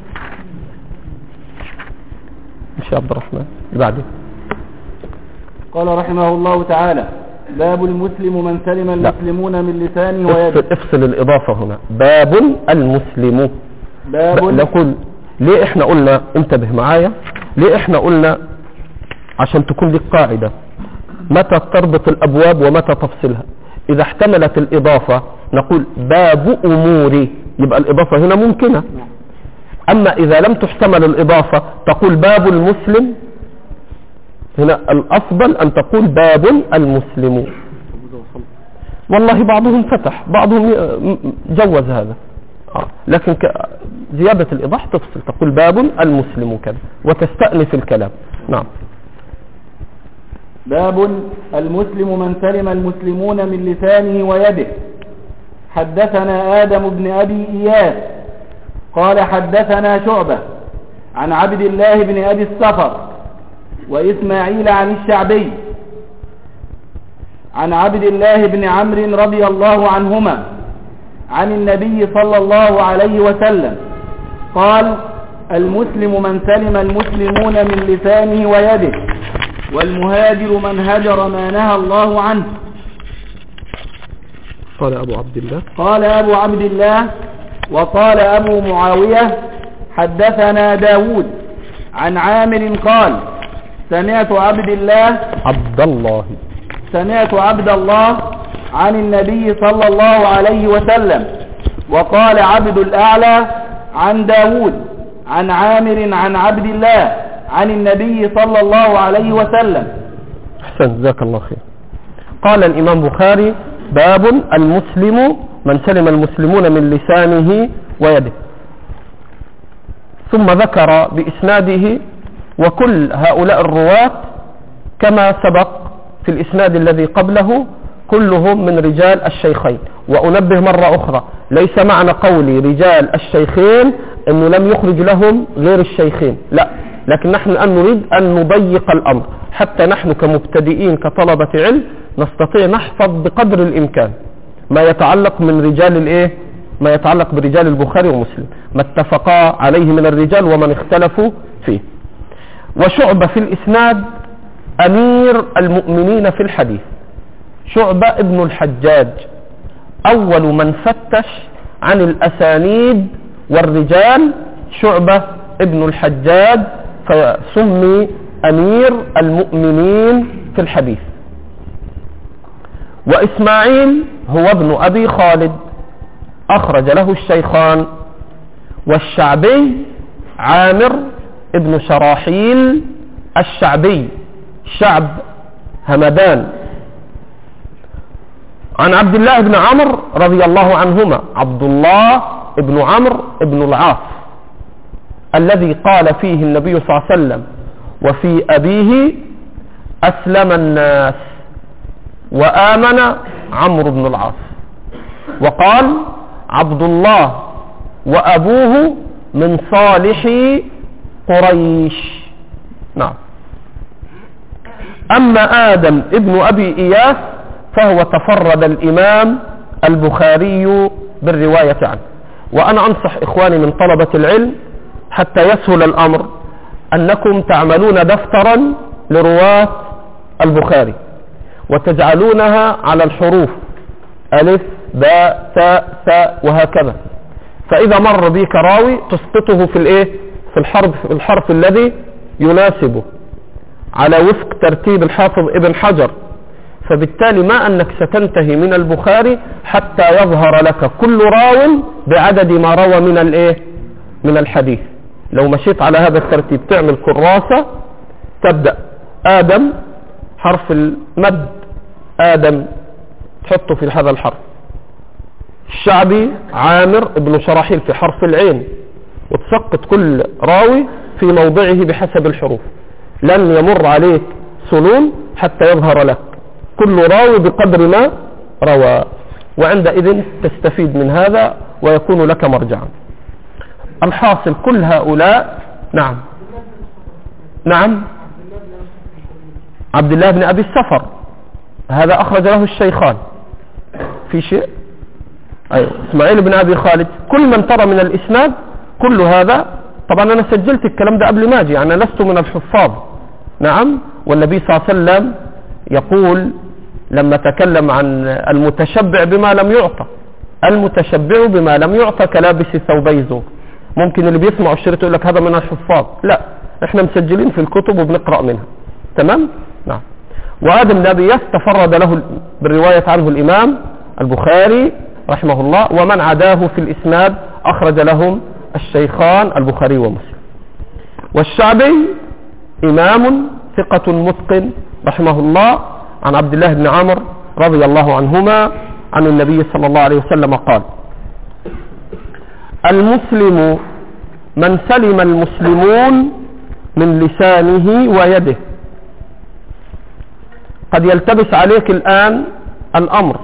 A: مش عبد الرحمن بعده.
B: قال رحمه الله تعالى: باب المسلم من سلم المسلمون من لسانه ويده.
A: افصل الإضافة هنا. باب المسلم. نقول ليه احنا قلنا، انتبه معايا، ليه احنا قلنا عشان تكون لك قاعدة متى تربط الأبواب ومتى تفصلها. إذا احتملت الإضافة نقول باب أموري، يبقى الإضافة هنا ممكنة. أما إذا لم تحتمل الإضافة تقول باب المسلم، هنا الأفضل أن تقول باب المسلم. والله بعضهم فتح، بعضهم جوز هذا، لكن زيادة الإيضاح تفصل، تقول باب المسلم كذا وتستأنف الكلام. نعم.
B: باب المسلم من سلم المسلمون من لسانه ويده. حدثنا آدم بن أبي إياس قال حدثنا شعبة عن عبد الله بن أبي الصفر وإسماعيل عن الشعبي عن عبد الله بن عمرو رضي الله عنهما عن النبي صلى الله عليه وسلم قال: المسلم من سلم المسلمون من لسانه ويده، والمهاجر من هجر ما نهى الله عنه.
A: قال أبو عبد الله.
B: قال أبو عبد الله. وقال أبو معاوية: حدثنا داود عن عامر قال: سمعت عبد الله عن النبي صلى الله عليه وسلم. وقال عبد الأعلى عن داود عن عامر عن عبد الله عن النبي صلى الله عليه وسلم.
A: أحسن، جزاك الله خير. قال الإمام بخاري: باب المسلم من سلم المسلمون من لسانه ويده. ثم ذكر بإسناده، وكل هؤلاء الرواة كما سبق في الإسناد الذي قبله كلهم من رجال الشيخين. وأنبه مرة أخرى، ليس معنى قولي رجال الشيخين أنه لم يخرج لهم غير الشيخين، لا، لكن نحن الآن نريد أن نضيق الأمر حتى نحن كمبتدئين كطلبة علم نستطيع نحفظ بقدر الإمكان ما يتعلق من رجال الإيه؟ ما يتعلق برجال البخاري ومسلم، ما اتفقا عليه من الرجال ومن اختلفوا فيه. وشعبة في الإسناد أمير المؤمنين في الحديث، شعبة ابن الحجاج، أول من فتش عن الأسانيد والرجال شعبة ابن الحجاج، فسمي أمير المؤمنين في الحديث. وإسماعيل هو ابن أبي خالد، أخرج له الشيخان. والشعبي عامر ابن شراحيل الشعبي، شعب همدان، عن عبد الله بن عمرو رضي الله عنهما، عبد الله بن عمرو بن العاص الذي قال فيه النبي صلى الله عليه وسلم: وفي أبيه أسلم الناس وآمن عمرو بن العاص. وقال: عبد الله وأبوه من صالح قريش. نعم. أما آدم ابن أبي إياس فهو تفرد الإمام البخاري بالرواية عنه. وأنا أنصح إخواني من طلبة العلم حتى يسهل الأمر أنكم تعملون دفترا لرواة البخاري وتجعلونها على الحروف ألف باء تاء ثاء وهكذا، فإذا مر بك راوي تسقطه في الإيه؟ في الحرف الذي يناسبه على وفق ترتيب الحافظ ابن حجر. فبالتالي ما أنك ستنتهي من البخاري حتى يظهر لك كل راو بعدد ما روى من الإيه؟ من الحديث. لو مشيت على هذا الترتيب تعمل كراسة، تبدأ آدم حرف المد آدم تحطه في هذا الحرف، الشعبي عامر ابن شراحيل في حرف العين، وتسقط كل راوي في موضعه بحسب الحروف. لن يمر عليك سنون حتى يظهر لك كل راوي بقدر ما روى. وعندئذ تستفيد من هذا ويكون لك مرجعا. الحاصل كل هؤلاء. نعم عبد الله بن أبي السفر هذا أخرج له الشيخان في شيء. أيوة إسماعيل بن أبي خالد، كل من ترى من الإسناد كل هذا. طبعا أنا سجلت الكلام ده قبل ما أجي، أنا لست من الحفاظ. نعم. والنبي صلى الله عليه وسلم يقول لما تكلم عن المتشبع بما لم يعطى، المتشبع بما لم يعطى كلابس ثوبي زور. ممكن اللي بيسمعوا الشريط يقول لك هذا من الحفاظ، لا، احنا مسجلين في الكتب وبنقرأ منها. تمام. نعم. وهذا النبي تفرد له بالرواية عنه الإمام البخاري رحمه الله، ومن عداه في الإسناد أخرج لهم الشيخان البخاري ومسلم. والشعبي إمام ثقة متقن رحمه الله، عن عبد الله بن عمرو رضي الله عنهما عن النبي صلى الله عليه وسلم قال: المسلم من سلم المسلمون من لسانه ويده. قد يلتبس عليك الآن الأمر،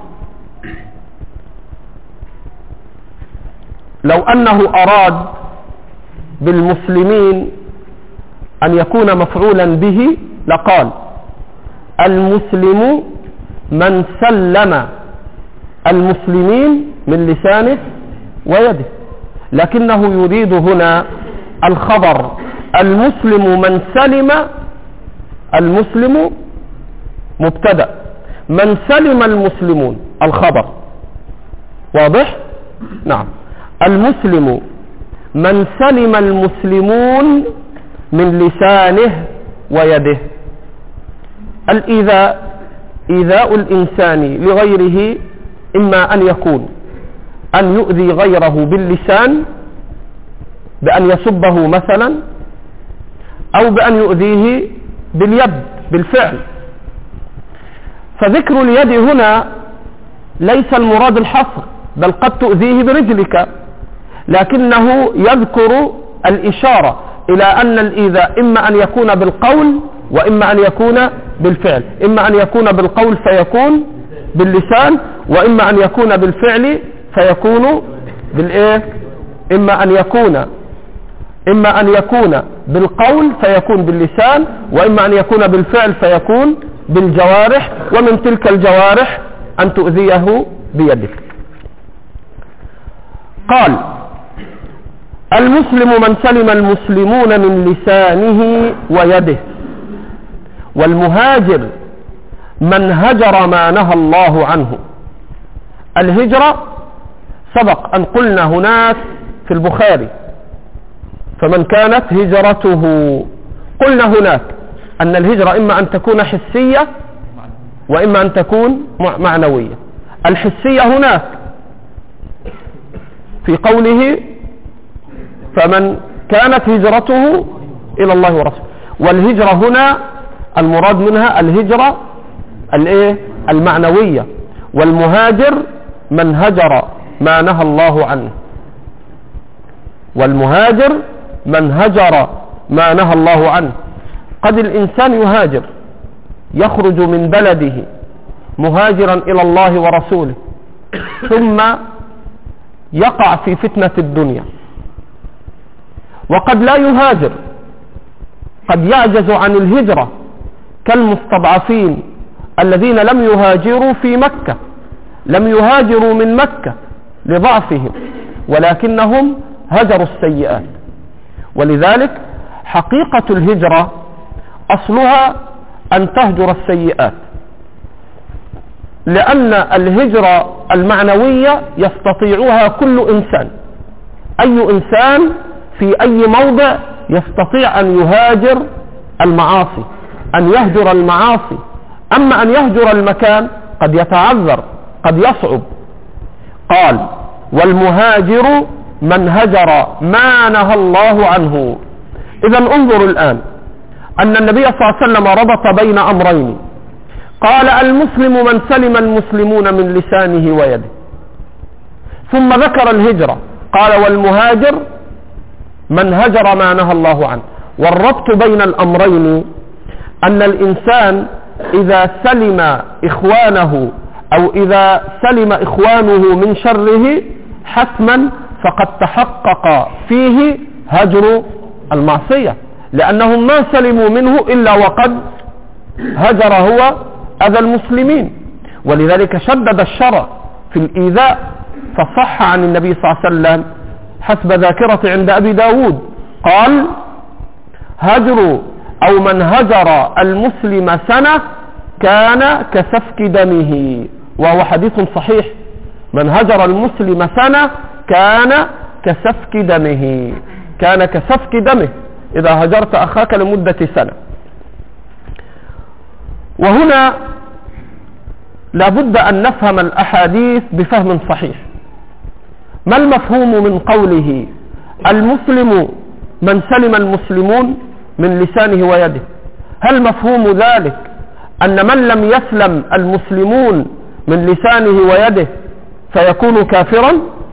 A: لو أنه أراد بالمسلمين أن يكون مفعولا به لقال: المسلم من سلم المسلمين من لسانه ويده، لكنه يريد هنا الخبر: المسلم من سلم، المسلم مبتدأ، من سلم المسلمون الخبر. واضح؟ نعم. المسلم من سلم المسلمون من لسانه ويده. الإيذاء، إيذاء الإنسان لغيره إما أن يكون أن يؤذي غيره باللسان بأن يسبه مثلا، أو بأن يؤذيه باليد بالفعل. فذكر اليد هنا ليس المراد الحصر، بل قد تؤذيه برجلك، لكنه يذكر الإشارة إلى أن الإيذاء إما أن يكون بالقول وإما أن يكون بالفعل، إما أن يكون بالقول فيكون باللسان، وإما أن يكون بالفعل فيكون بالإيه؟ إما أن يكون بالقول فيكون باللسان، وإما أن يكون بالفعل فيكون بالجوارح، ومن تلك الجوارح أن تؤذيه بيدك. قال: المسلم من سلم المسلمون من لسانه ويده، والمهاجر من هجر ما نهى الله عنه. الهجرة سبق أن قلنا هناك في البخاري: فمن كانت هجرته. قلنا هناك أن الهجرة إما أن تكون حسية وإما أن تكون معنوية. الحسية هناك في قوله: فمن كانت هجرته إلى الله ورسوله. والهجرة هنا المراد منها الهجرة المعنوية. والمهاجر من هجر ما نهى الله عنه. والمهاجر من هجر ما نهى الله عنه. قد الإنسان يهاجر، يخرج من بلده مهاجرا إلى الله ورسوله، ثم يقع في فتنة الدنيا. وقد لا يهاجر، قد يعجز عن الهجرة، كالمستضعفين الذين لم يهاجروا في مكة، لم يهاجروا من مكة لضعفهم، ولكنهم هجروا السيئات. ولذلك حقيقة الهجرة أصلها أن تهجر السيئات، لأن الهجرة المعنوية يستطيعها كل إنسان. أي إنسان في أي موضع يستطيع أن يهاجر المعاصي، أن يهجر المعاصي. أما أن يهجر المكان قد يتعذر، قد يصعب. قال: والمهاجر من هجر ما نهى الله عنه. إذن انظروا الآن أن النبي صلى الله عليه وسلم ربط بين أمرين. قال: المسلم من سلم المسلمون من لسانه ويده، ثم ذكر الهجرة قال: والمهاجر من هجر ما نهى الله عنه. والربط بين الأمرين أن الإنسان إذا سلم إخوانه أو إذا سلم إخوانه من شره حتما فقد تحقق فيه هجر المعصية، لأنهم ما سلموا منه إلا وقد هجر هو أذى المسلمين. ولذلك شدد الشرع في الإيذاء، فصح عن النبي صلى الله عليه وسلم حسب ذاكرة عند أبي داود قال: هجر أو من هجر المسلم سنة كان كسفك دمه، وهو حديث صحيح. من هجر المسلم سنة كان كسفك دمه، كان كسفك دمه إذا هجرت أخاك لمدة سنة. وهنا لابد أن نفهم الأحاديث بفهم صحيح. ما المفهوم من قوله المسلم من سلم المسلمون من لسانه ويده؟ هل مفهوم ذلك أن من لم يسلم المسلمون من لسانه ويده فيكون كافرا؟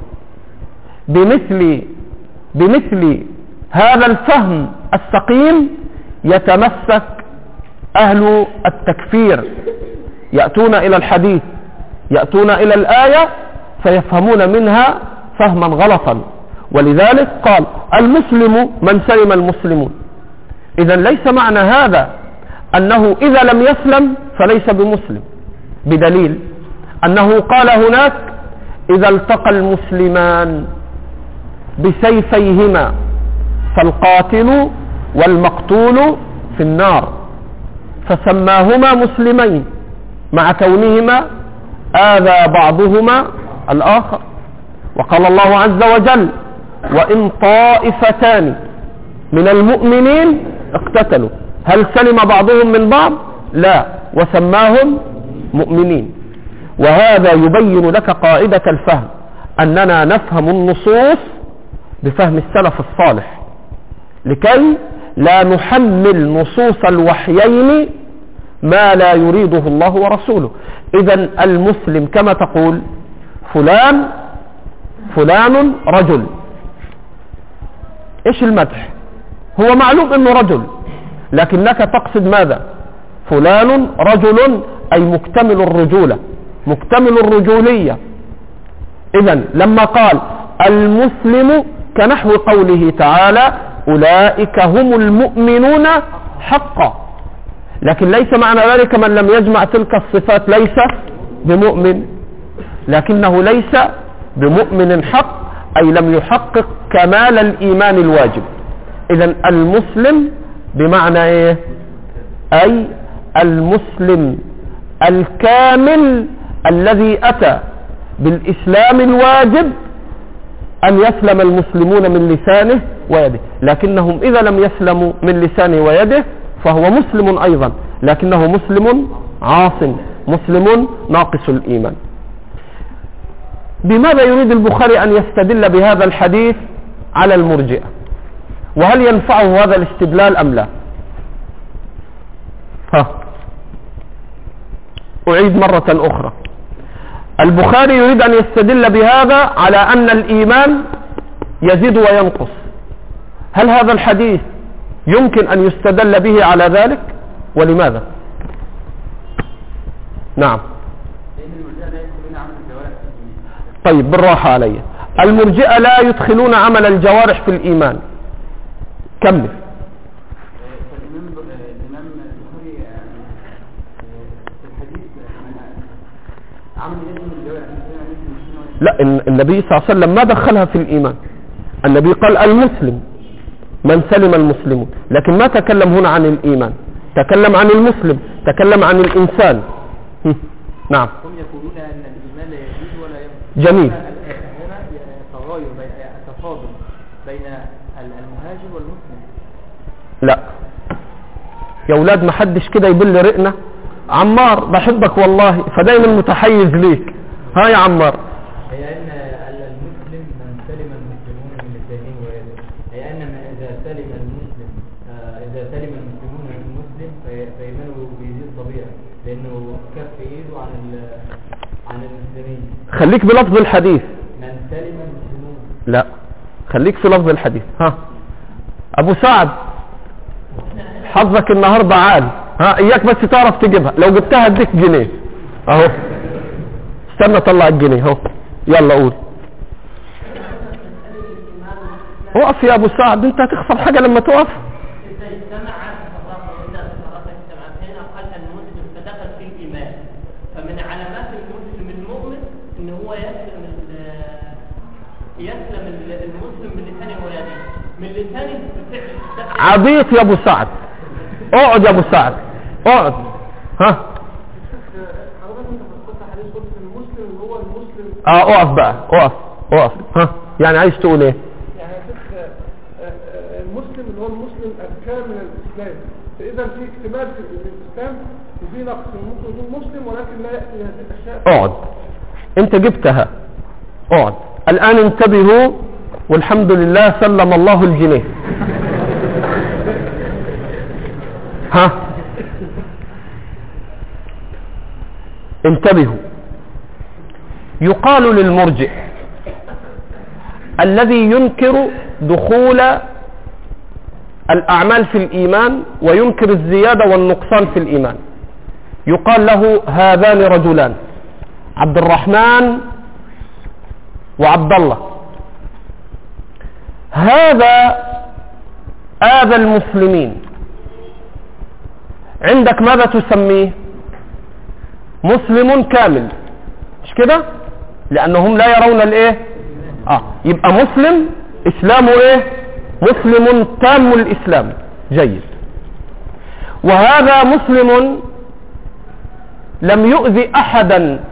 A: بمثل هذا الفهم السقيم يتمسك أهل التكفير، يأتون إلى الحديث، يأتون إلى الآية فيفهمون منها فهما غلطا. ولذلك قال المسلم من سلم المسلمون. إذن ليس معنى هذا أنه إذا لم يسلم فليس بمسلم، بدليل أنه قال هناك: إذا التقى المسلمان بسيفيهما فالقاتل والمقتول في النار، فسماهما مسلمين مع كونهما آذى بعضهما الآخر. وقال الله عز وجل: وإن طائفتان من المؤمنين اقتتلوا، هل سلم بعضهم من بعض؟ لا، وسماهم مؤمنين. وهذا يبين لك قاعدة الفهم، أننا نفهم النصوص بفهم السلف الصالح، لكي لا نحمل نصوص الوحيين ما لا يريده الله ورسوله. إذن المسلم كما تقول فلان رجل، إيش المدح؟ هو معلوم أنه رجل، لكنك تقصد ماذا؟ فلان رجل، أي مكتمل الرجولة، مكتمل الرجولية. إذن لما قال المسلم كنحو قوله تعالى: أولئك هم المؤمنون حقا، لكن ليس معنى ذلك من لم يجمع تلك الصفات ليس بمؤمن، لكنه ليس بمؤمن حق، أي لم يحقق كمال الإيمان الواجب. إذن المسلم بمعنى إيه؟ أي المسلم الكامل الذي أتى بالإسلام الواجب أن يسلم المسلمون من لسانه ويده، لكنهم إذا لم يسلموا من لسانه ويده فهو مسلم أيضا، لكنه مسلم عاص، مسلم ناقص الإيمان. بماذا يريد البخاري أن يستدل بهذا الحديث على المرجئة؟ وهل ينفعه هذا الاستدلال أم لا؟ أعيد مرة أخرى. البخاري يريد أن يستدل بهذا على أن الإيمان يزيد وينقص. هل هذا الحديث يمكن أن يستدل به على ذلك؟ ولماذا؟ نعم. طيب بالراحة علي. المرجئة لا يدخلون عمل الجوارح في الإيمان. كمل. لا، النبي صلى الله عليه وسلم ما دخلها في الإيمان. النبي قال المسلم من سلم المسلمون، لكن ما تكلم هنا عن الإيمان، تكلم عن المسلم، تكلم عن الإنسان. نعم.
C: هم يقولون أن الإيمان لا يزيد ولا ينقص.
A: جميل.
C: هنا تغاير، تفاضل بين المهاجر والمسلم.
A: لا يا أولاد، ما حدش كده يبل رئنا. عمار بحبك والله، فدايما متحيز ليك. ها يا عمار.
E: هي أن المسلم من سلم المسلمون من لسانه ويده، هي أن إذا سلم المسلم المسلمون من المسلم فإيمانه بيزيد طبيعي، لأنه كف إيده عن المسلمين.
A: خليك بلفظ الحديث.
E: من سلم المسلمون.
A: لا، خليك في لفظ الحديث. ها أبو سعد، حظك النهاردة عال. ها إياك بس تعرف تجيبها، لو جبتها اديك جنيه اهو. استنى طلع الجنيه اهو، يلا قول. وقف يا ابو سعد، انت هتخسر حاجة لما تقف.
D: فمن علامات المسلم المؤمن ان هو يسلم المسلم من لسانه ويده، من لسانه بفعل.
A: عبيط يا ابو سعد، اقعد يا ابو سعد اقعد. ها اقف بقى، اقف. ها يعني عايز تقول ايه؟
F: يعني المسلم اللي هو المسلم الكامل الاسلام، فاذا في اكتمال في الاسلام وفي نقص، ممكن يكون مسلم ولكن لا ياتي هذه الاشياء.
A: اقعد، انت جبتها، اقعد الان. انتبهوا، والحمد لله سلم الله الجنيه. ها انتبهوا، يقال للمرجئ الذي ينكر دخول الأعمال في الإيمان وينكر الزيادة والنقصان في الإيمان، يقال له هذان رجلان، عبد الرحمن وعبد الله. هذا آذى المسلمين، عندك ماذا تسميه؟ مسلم كامل، مش كده؟ لأنهم لا يرون الايه؟ يبقى مسلم إسلامه ايه؟ مسلم تام الإسلام. جيد. وهذا مسلم لم يؤذي أحدا،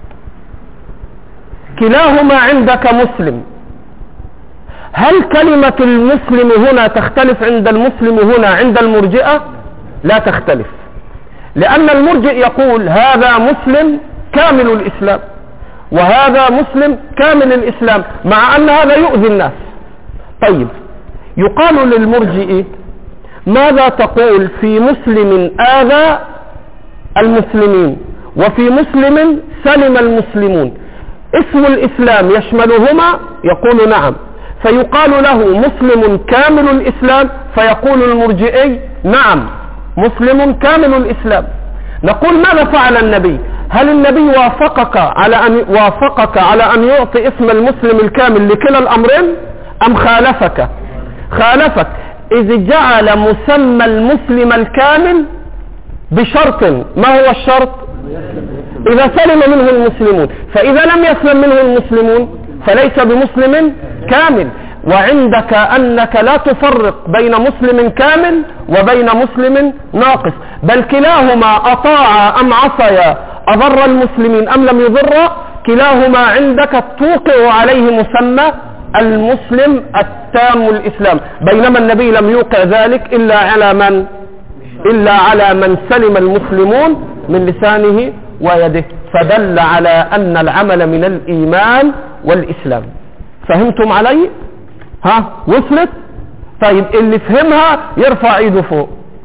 A: كلاهما عندك مسلم. هل كلمة المسلم هنا تختلف عند المسلم هنا عند المرجئة؟ لا تختلف، لأن المرجئ يقول هذا مسلم كامل الإسلام وهذا مسلم كامل الإسلام، مع أن هذا يؤذي الناس. طيب، يقال للمرجئ ماذا تقول في مسلم آذى المسلمين وفي مسلم سلم المسلمون؟ اسم الإسلام يشملهما؟ يقول نعم. فيقال له مسلم كامل الإسلام، فيقول المرجئي نعم مسلم كامل الإسلام. نقول ماذا فعل النبي؟ هل النبي وافقك على أن يعطي اسم المسلم الكامل لكلا الأمرين أم خالفك؟ خالفك، إذ جعل مسمى المسلم الكامل بشرط. ما هو الشرط؟ إذا سلم منه المسلمون، فإذا لم يسلم منه المسلمون فليس بمسلم كامل. وعندك أنك لا تفرق بين مسلم كامل وبين مسلم ناقص، بل كلاهما أطاع أم عصيا، أضر المسلمين أم لم يضر، كلاهما عندك توقع عليه مسمى المسلم التام الإسلام، بينما النبي لم يوقع ذلك إلا على من سلم المسلمون من لسانه ويده، فدل على أن العمل من الإيمان والإسلام. فهمتم علي؟ ها وصلت؟ طيب، اللي فهمها يرفع ايده فوق،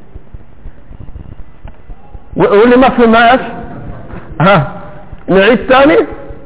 A: واللي ما فهمهاش ها نعيد تاني.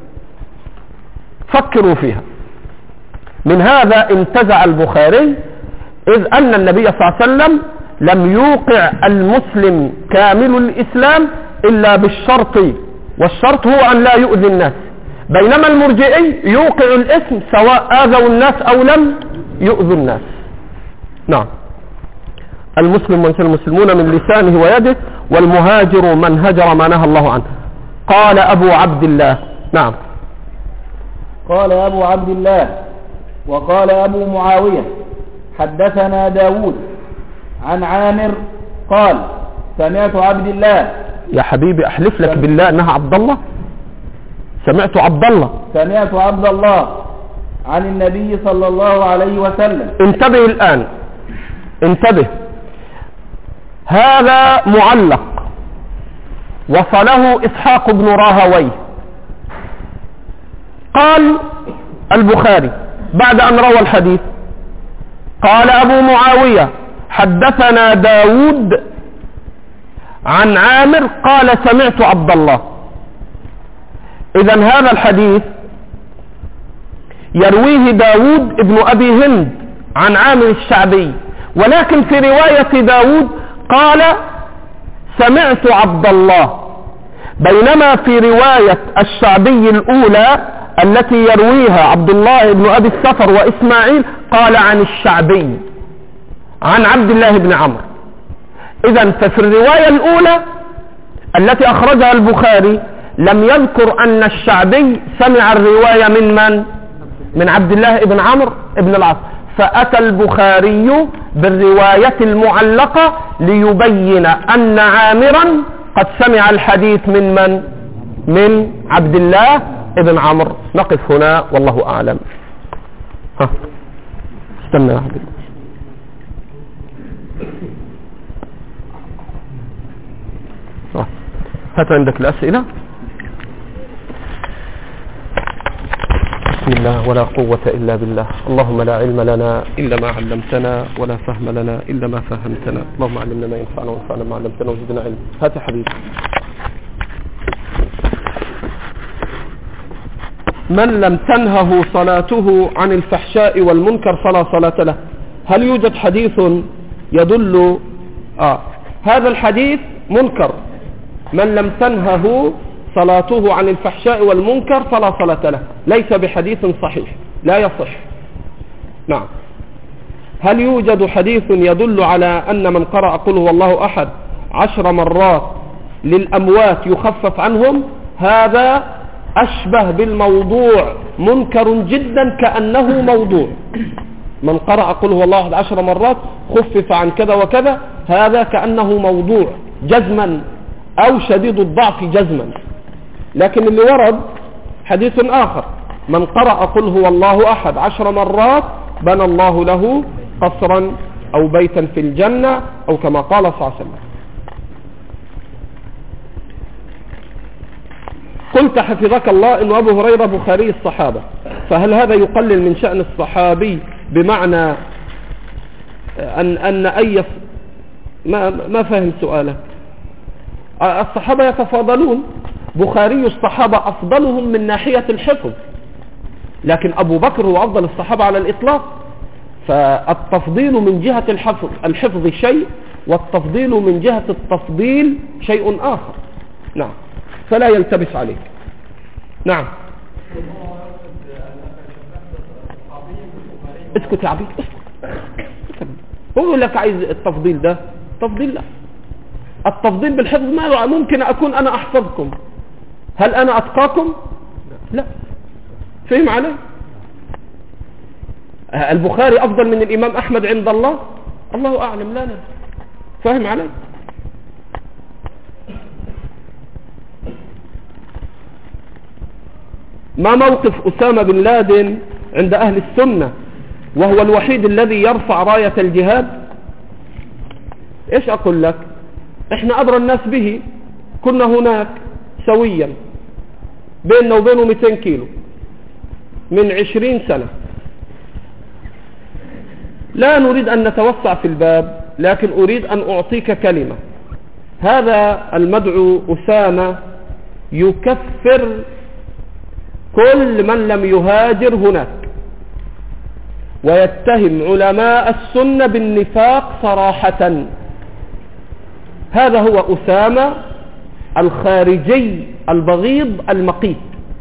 A: فكروا فيها. من هذا انتزع البخاري، إذ أن النبي صلى الله عليه وسلم لم يوقع المسلم كامل الإسلام إلا بالشرط، والشرط هو أن لا يؤذي الناس، بينما المرجئي يوقع الاسم سواء آذوا الناس أو لم يؤذوا الناس. نعم. المسلم من المسلمون من لسانه ويده، والمهاجر من هجر ما نهى الله عنه. قال أبو عبد الله. نعم.
B: قال أبو عبد الله وقال أبو معاوية حدثنا داود عن عامر قال سمعت عبد الله.
A: يا حبيبي أحلف لك بالله أنها عبد الله. سمعت عبد الله عن النبي صلى الله عليه وسلم. انتبه الآن، انتبه، هذا معلق وصله إسحاق بن راهويه. قال البخاري بعد أن روى الحديث، قال أبو معاوية حدثنا داود عن عامر قال سمعت عبد الله. إذن هذا الحديث يرويه داود ابن أبي هند عن عامر الشعبي، ولكن في رواية داود قال سمعت عبد الله، بينما في رواية الشعبي الأولى التي يرويها عبد الله بن أبي السفر وإسماعيل قال عن الشعبي عن عبد الله بن عمرو. إذن ففي الرواية الأولى التي أخرجها البخاري لم يذكر أن الشعبي سمع الرواية من عبد الله بن عمرو بن العاص، فأتى البخاري بالرواية المعلقة ليبين أن عامرا قد سمع الحديث من عبد الله بن عمرو. نقف هنا والله أعلم. استنى يا حبيبي. هات عندك الأسئلة. بسم الله ولا قوة إلا بالله. اللهم لا علم لنا إلا ما علمتنا ولا فهم لنا إلا ما فهمتنا. اللهم علمنا ما ينفعنا وانفعنا ما علمتنا وزدنا علم. هات يا حبيبي. من لم تنهه صلاته عن الفحشاء والمنكر فلا صلاة له. هل يوجد حديث يدل هذا الحديث منكر؟ من لم تنهه صلاته عن الفحشاء والمنكر فلا صلاة له، ليس بحديث صحيح لا يصح. نعم. هل يوجد حديث يدل على أن من قرأ قل هو الله أحد 10 مرات للأموات يخفف عنهم؟ هذا أشبه بالموضوع، منكر جدا كأنه موضوع. من قرأ قل هو الله أحد 10 مرات خفف عن كذا وكذا، هذا كأنه موضوع جزما أو شديد الضعف جزما. لكن اللي ورد حديث آخر، من قرأ قل هو الله أحد 10 مرات بنى الله له قصرا أو بيتا في الجنة، أو كما قال صلى الله عليه وسلم. قلت حفظك الله إن أبو هريرة بخاري الصحابة، فهل هذا يقلل من شأن الصحابي بمعنى أن أي ما فهم سؤالك؟ الصحابة يتفاضلون، بخاري الصحابة أفضلهم من ناحية الحفظ، لكن أبو بكر هو أفضل الصحابة على الإطلاق. فالتفضيل من جهة الحفظ شيء، والتفضيل من جهة التفضيل شيء آخر. نعم، فلا يلتبس عليك. نعم. اسكت يا عبيد، اسكت. هو يقول لك عايز التفضيل ده، تفضيل لا. التفضيل بالحفظ ما ممكن أكون أنا أحفظكم، هل أنا أتقاكم؟ لا. فهم عليه؟ البخاري أفضل من الإمام أحمد عند الله؟ الله أعلم، لا. فهم عليه؟ ما موقف أسامة بن لادن عند أهل السنة وهو الوحيد الذي يرفع راية الجهاد؟ إيش أقول لك؟ إحنا أدرى الناس به، كنا هناك سويا، بيننا وبينه 200 كيلو من 20 سنة. لا نريد أن نتوسع في الباب، لكن أريد أن أعطيك كلمة. هذا المدعو أسامة يكفر كل من لم يهاجر هناك، ويتهم علماء السنة بالنفاق صراحة. هذا هو أسامة الخارجي البغيض المقيت.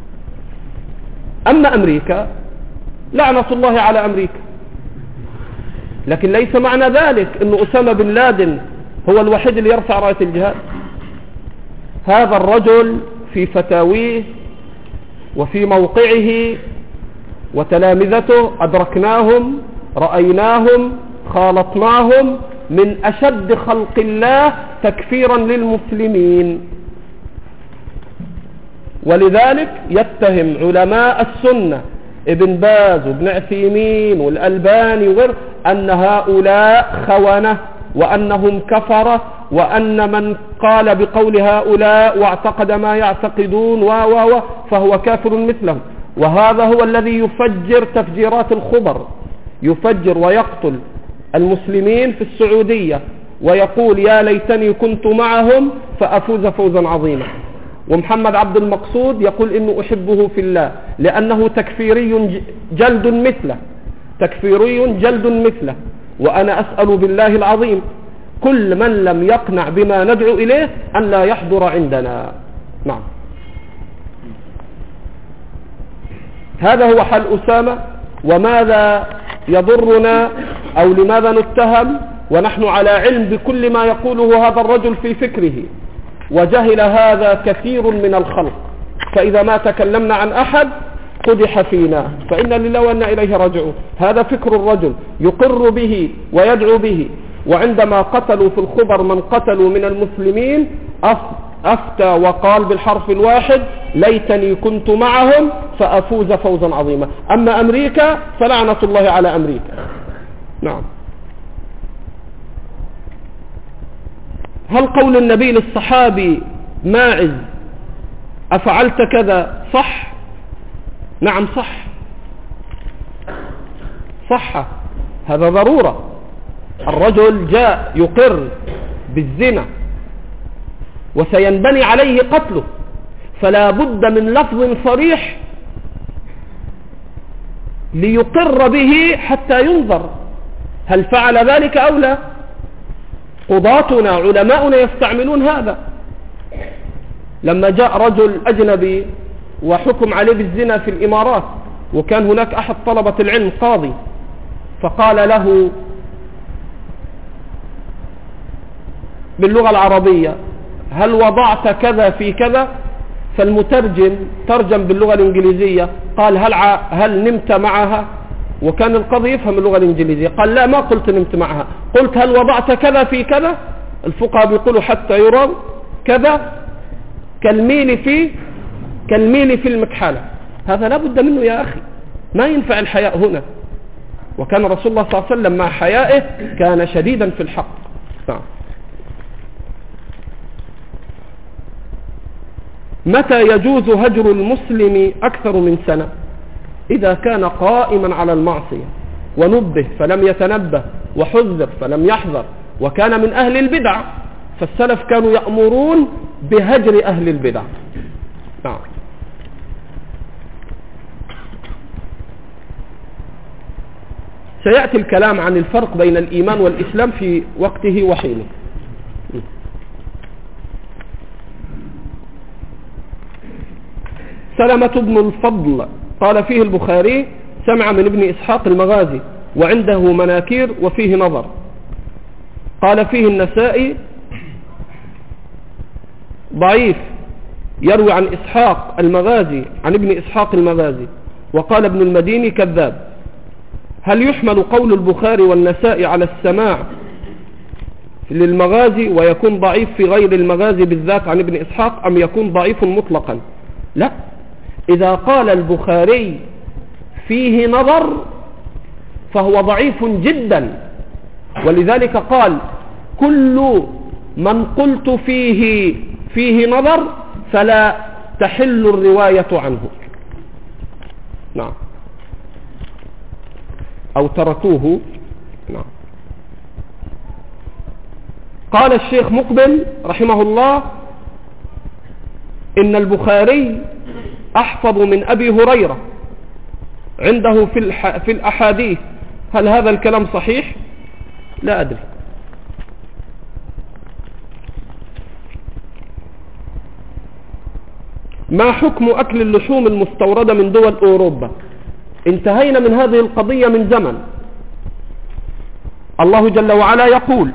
A: أما أمريكا، لعنة الله على أمريكا، لكن ليس معنى ذلك أن أسامة بن لادن هو الوحيد اللي يرفع راية الجهاد. هذا الرجل في فتاويه وفي موقعه وتلامذته أدركناهم، رأيناهم، خالطناهم، من أشد خلق الله تكفيرا للمسلمين. ولذلك يتهم علماء السنة ابن باز وابن عثيمين والألباني وغيره أن هؤلاء خونة، وأنهم كفرة، وأن من قال بقول هؤلاء واعتقد ما يعتقدون فهو كافر مثلهم. وهذا هو الذي يفجر تفجيرات الخبر، يفجر ويقتل المسلمين في السعودية، ويقول يا ليتني كنت معهم فأفوز فوزا عظيما. ومحمد عبد المقصود يقول إنه أحبه في الله لأنه تكفيري جلد مثله، تكفيري جلد مثله. وأنا أسأل بالله العظيم كل من لم يقنع بما ندعو إليه أن لا يحضر عندنا. نعم. هذا هو حال أسامة. وماذا يضرنا أو لماذا نتهم ونحن على علم بكل ما يقوله هذا الرجل في فكره؟ وجهل هذا كثير من الخلق، فإذا ما تكلمنا عن أحد قدح فينا، فإنا لله وإنا إليه راجعون. هذا فكر الرجل يقر به ويدعو به. وعندما قتلوا في الخبر من قتلوا من المسلمين أفتى وقال بالحرف الواحد: ليتني كنت معهم فأفوز فوزا عظيما. أما أمريكا فلعنة الله على أمريكا. نعم. هل قول النبي للصحابي ماعز: أفعلت كذا، صح؟ نعم صح، هذا ضرورة. الرجل جاء يقر بالزنا وسينبني عليه قتله، فلا بد من لفظ صريح ليقر به حتى ينظر هل فعل ذلك أو لا. قضاتنا علماؤنا يستعملون هذا. لما جاء رجل أجنبي وحكم عليه بالزنا في الإمارات، وكان هناك أحد طلبة العلم قاضي، فقال له باللغة العربية: هل وضعت كذا في كذا؟ فالمترجم ترجم باللغة الإنجليزية قال: هل نمت معها؟ وكان القاضي يفهم اللغة الإنجليزية، قال: لا، ما قلت نمت معها، قلت هل وضعت كذا في كذا. الفقهاء بيقولوا حتى يرى كذا كالميل في المكحلة. هذا لا بد منه يا أخي، ما ينفع الحياء هنا. وكان رسول الله صلى الله عليه وسلم مع حيائه كان شديدا في الحق. متى يجوز هجر المسلم أكثر من سنة؟ إذا كان قائما على المعصية ونبه فلم يتنبه، وحذر فلم يحذر، وكان من أهل البدع، فالسلف كانوا يأمرون بهجر أهل البدع. نعم. سيأتي الكلام عن الفرق بين الإيمان والإسلام في وقته وحينه. سلمة بن الفضل قال فيه البخاري: سمع من ابن إسحاق المغازي وعنده مناكير وفيه نظر. قال فيه النسائي: ضعيف، يروي عن إسحاق المغازي عن ابن إسحاق المغازي. وقال ابن المديني: كذاب. هل يحمل قول البخاري والنسائي على السماع للمغازي ويكون ضعيف في غير المغازي بالذات عن ابن إسحاق، أم يكون ضعيف مطلقا؟ لا، إذا قال البخاري فيه نظر فهو ضعيف جدا، ولذلك قال: كل من قلت فيه نظر فلا تحل الرواية عنه. نعم. أو تركوه. نعم. قال الشيخ مقبل رحمه الله: إن البخاري أحفظ من أبي هريرة عنده في الأحاديث. هل هذا الكلام صحيح؟ لا أدري. ما حكم أكل اللحوم المستوردة من دول أوروبا؟ انتهينا من هذه القضية من زمن. الله جل وعلا يقول: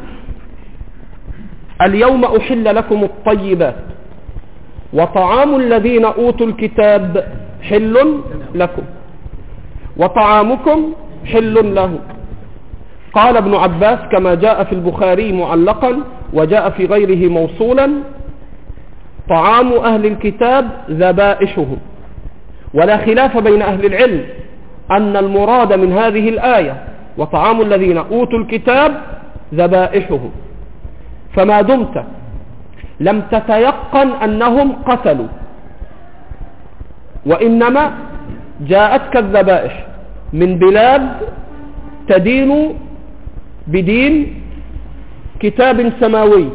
A: اليوم أحل لكم الطيبات وطعام الذين أوتوا الكتاب حل لكم وطعامكم حل لهم. قال ابن عباس كما جاء في البخاري معلقا وجاء في غيره موصولا: طعام أهل الكتاب ذبائحهم. ولا خلاف بين أهل العلم أن المراد من هذه الآية وطعام الذين أوتوا الكتاب ذبائحهم. فما دمت لم تتيقن أنهم قتلوا، وإنما جاءتك الذبائح من بلاد تدين بدين كتاب سماوي،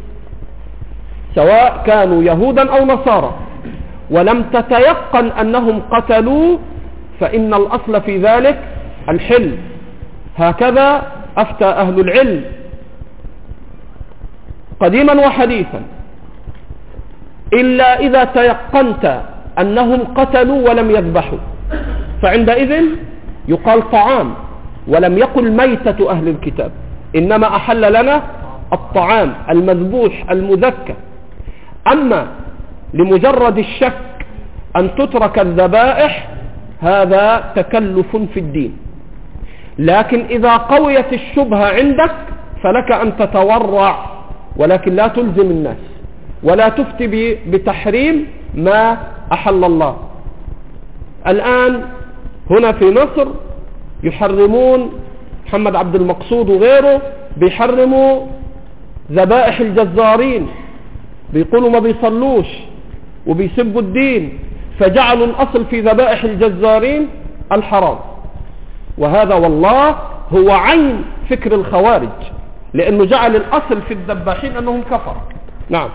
A: سواء كانوا يهودا أو نصارى، ولم تتيقن أنهم قتلوا، فإن الأصل في ذلك الحل. هكذا أفتى أهل العلم قديما وحديثا. إلا إذا تيقنت أنهم قتلوا ولم يذبحوا، فعندئذ يقال طعام، ولم يقل ميتة أهل الكتاب، إنما أحل لنا الطعام المذبوح المذكى. أما لمجرد الشك أن تترك الذبائح هذا تكلف في الدين، لكن إذا قويت الشبهة عندك فلك أن تتورع، ولكن لا تلزم الناس ولا تفتي بتحريم ما أحل الله. الآن هنا في مصر يحرمون، محمد عبد المقصود وغيره بيحرموا ذبائح الجزارين، بيقولوا ما بيصلوش وبيسبوا الدين، فجعلوا الأصل في ذبائح الجزارين الحرام. وهذا والله هو عين فكر الخوارج، لأنه جعل الأصل في الذباحين أنهم كفر. نعم.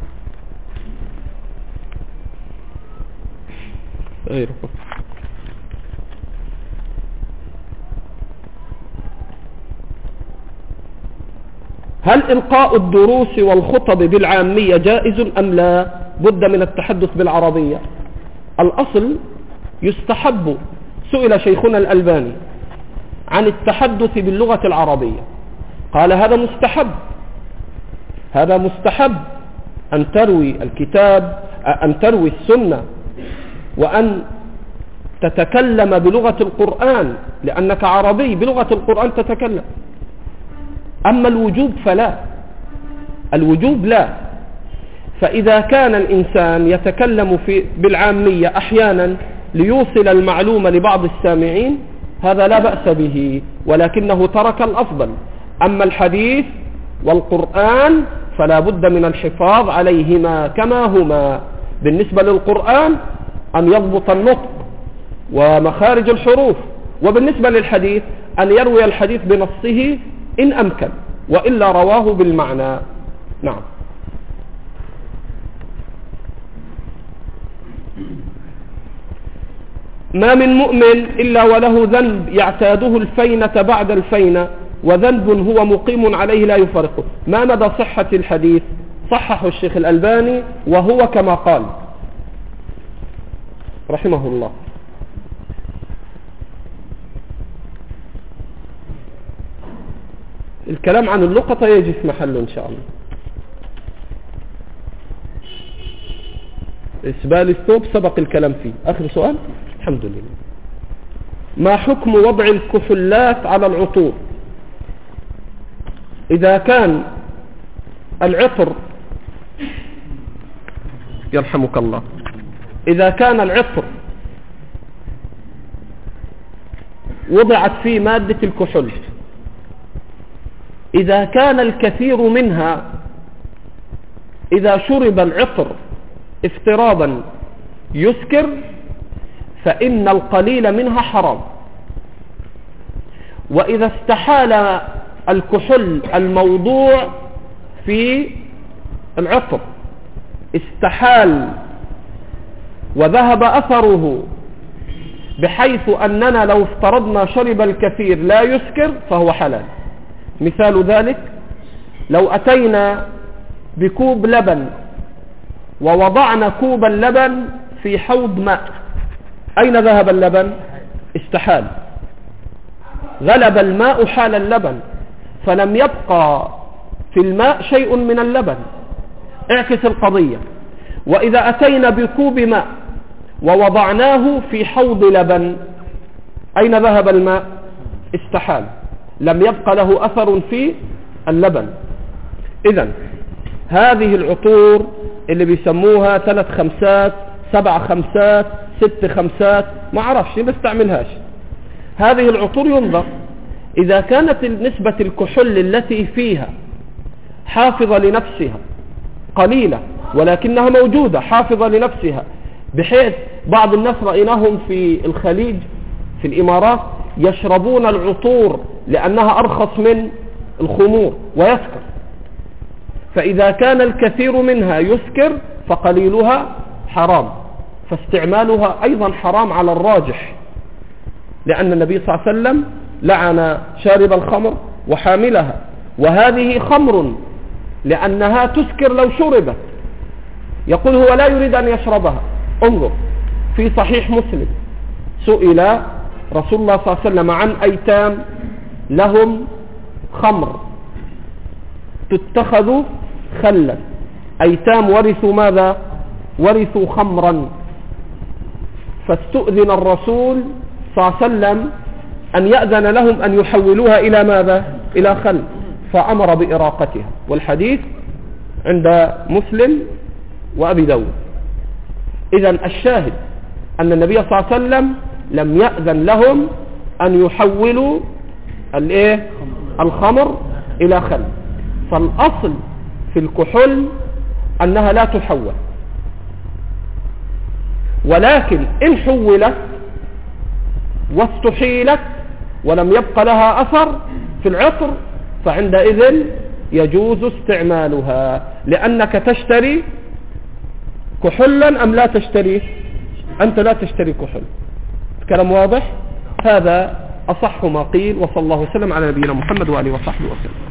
A: هل إلقاء الدروس والخطب بالعامية جائز أم لا بد من التحدث بالعربية؟ الأصل يستحب. سئل شيخنا الألباني عن التحدث باللغة العربية، قال هذا مستحب، هذا مستحب أن تروي الكتاب، أن تروي السنة، وأن تتكلم بلغة القرآن لأنك عربي، بلغة القرآن تتكلم. أما الوجوب فلا، الوجوب لا. فإذا كان الإنسان يتكلم بالعامية أحيانا ليوصل المعلومة لبعض السامعين هذا لا بأس به، ولكنه ترك الأفضل. أما الحديث والقرآن فلا بد من الحفاظ عليهما كما هما. بالنسبة للقرآن أن يضبط النطق ومخارج الحروف، وبالنسبة للحديث أن يروي الحديث بنصه إن أمكن، وإلا رواه بالمعنى. نعم. ما من مؤمن إلا وله ذنب يعتاده الفينة بعد الفينة، وذنب هو مقيم عليه لا يفارقه. ما مدى صحة الحديث؟ صححه الشيخ الألباني وهو كما قال رحمه الله. الكلام عن اللقطة يجي في محله إن شاء الله. إسبال الثوب سبق الكلام فيه. آخر سؤال. الحمد لله. ما حكم وضع الكحولات على العطور؟ إذا كان العطر، يرحمك الله، إذا كان العطر وضعت فيه مادة الكحول، إذا كان الكثير منها، إذا شرب العطر افتراضا يسكر، فإن القليل منها حرام. وإذا استحال الكحول الموضوع في العطر، استحال وذهب أثره بحيث أننا لو افترضنا شرب الكثير لا يسكر فهو حلال. مثال ذلك لو أتينا بكوب لبن ووضعنا كوب اللبن في حوض ماء، أين ذهب اللبن؟ استحال، غلب الماء حال اللبن، فلم يبقى في الماء شيء من اللبن. اعكس القضية. وإذا أتينا بكوب ماء ووضعناه في حوض لبن، أين ذهب الماء؟ استحال، لم يبقى له أثر في اللبن. إذن هذه العطور اللي بيسموها 3 خمسات 7 خمسات 6 خمسات، ما عرفش نستعملهاش. هذه العطور ينظر إذا كانت نسبة الكحول التي فيها حافظة لنفسها قليلة ولكنها موجودة حافظة لنفسها، بحيث بعض الناس رأيناهم في الخليج في الإمارات يشربون العطور لأنها أرخص من الخمور ويسكر. فإذا كان الكثير منها يسكر فقليلها حرام، فاستعمالها أيضا حرام على الراجح، لأن النبي صلى الله عليه وسلم لعن شارب الخمر وحاملها، وهذه خمر لأنها تسكر لو شربت، يقول هو لا يريد أن يشربها. انظر في صحيح مسلم سئل رسول الله صلى الله عليه وسلم عن أيتام لهم خمر تتخذ خلا، أيتام ورثوا ماذا؟ ورثوا خمرا، فاستؤذن الرسول صلى الله عليه وسلم أن يأذن لهم أن يحولوها إلى ماذا؟ إلى خل، فأمر بإراقتها. والحديث عند مسلم وأبي داود. إذن الشاهد أن النبي صلى الله عليه وسلم لم يأذن لهم أن يحولوا الخمر إلى خل. فالأصل في الكحول أنها لا تحول، ولكن إن حولت واستحيلت ولم يبق لها أثر في العطر فعندئذ يجوز استعمالها، لأنك تشتري كحولا أم لا تشتري؟ أنت لا تشتري كحول. كلام واضح؟ هذا أصح ما قيل. وصلى الله وسلم على نبينا محمد وآله وصحبه وسلم.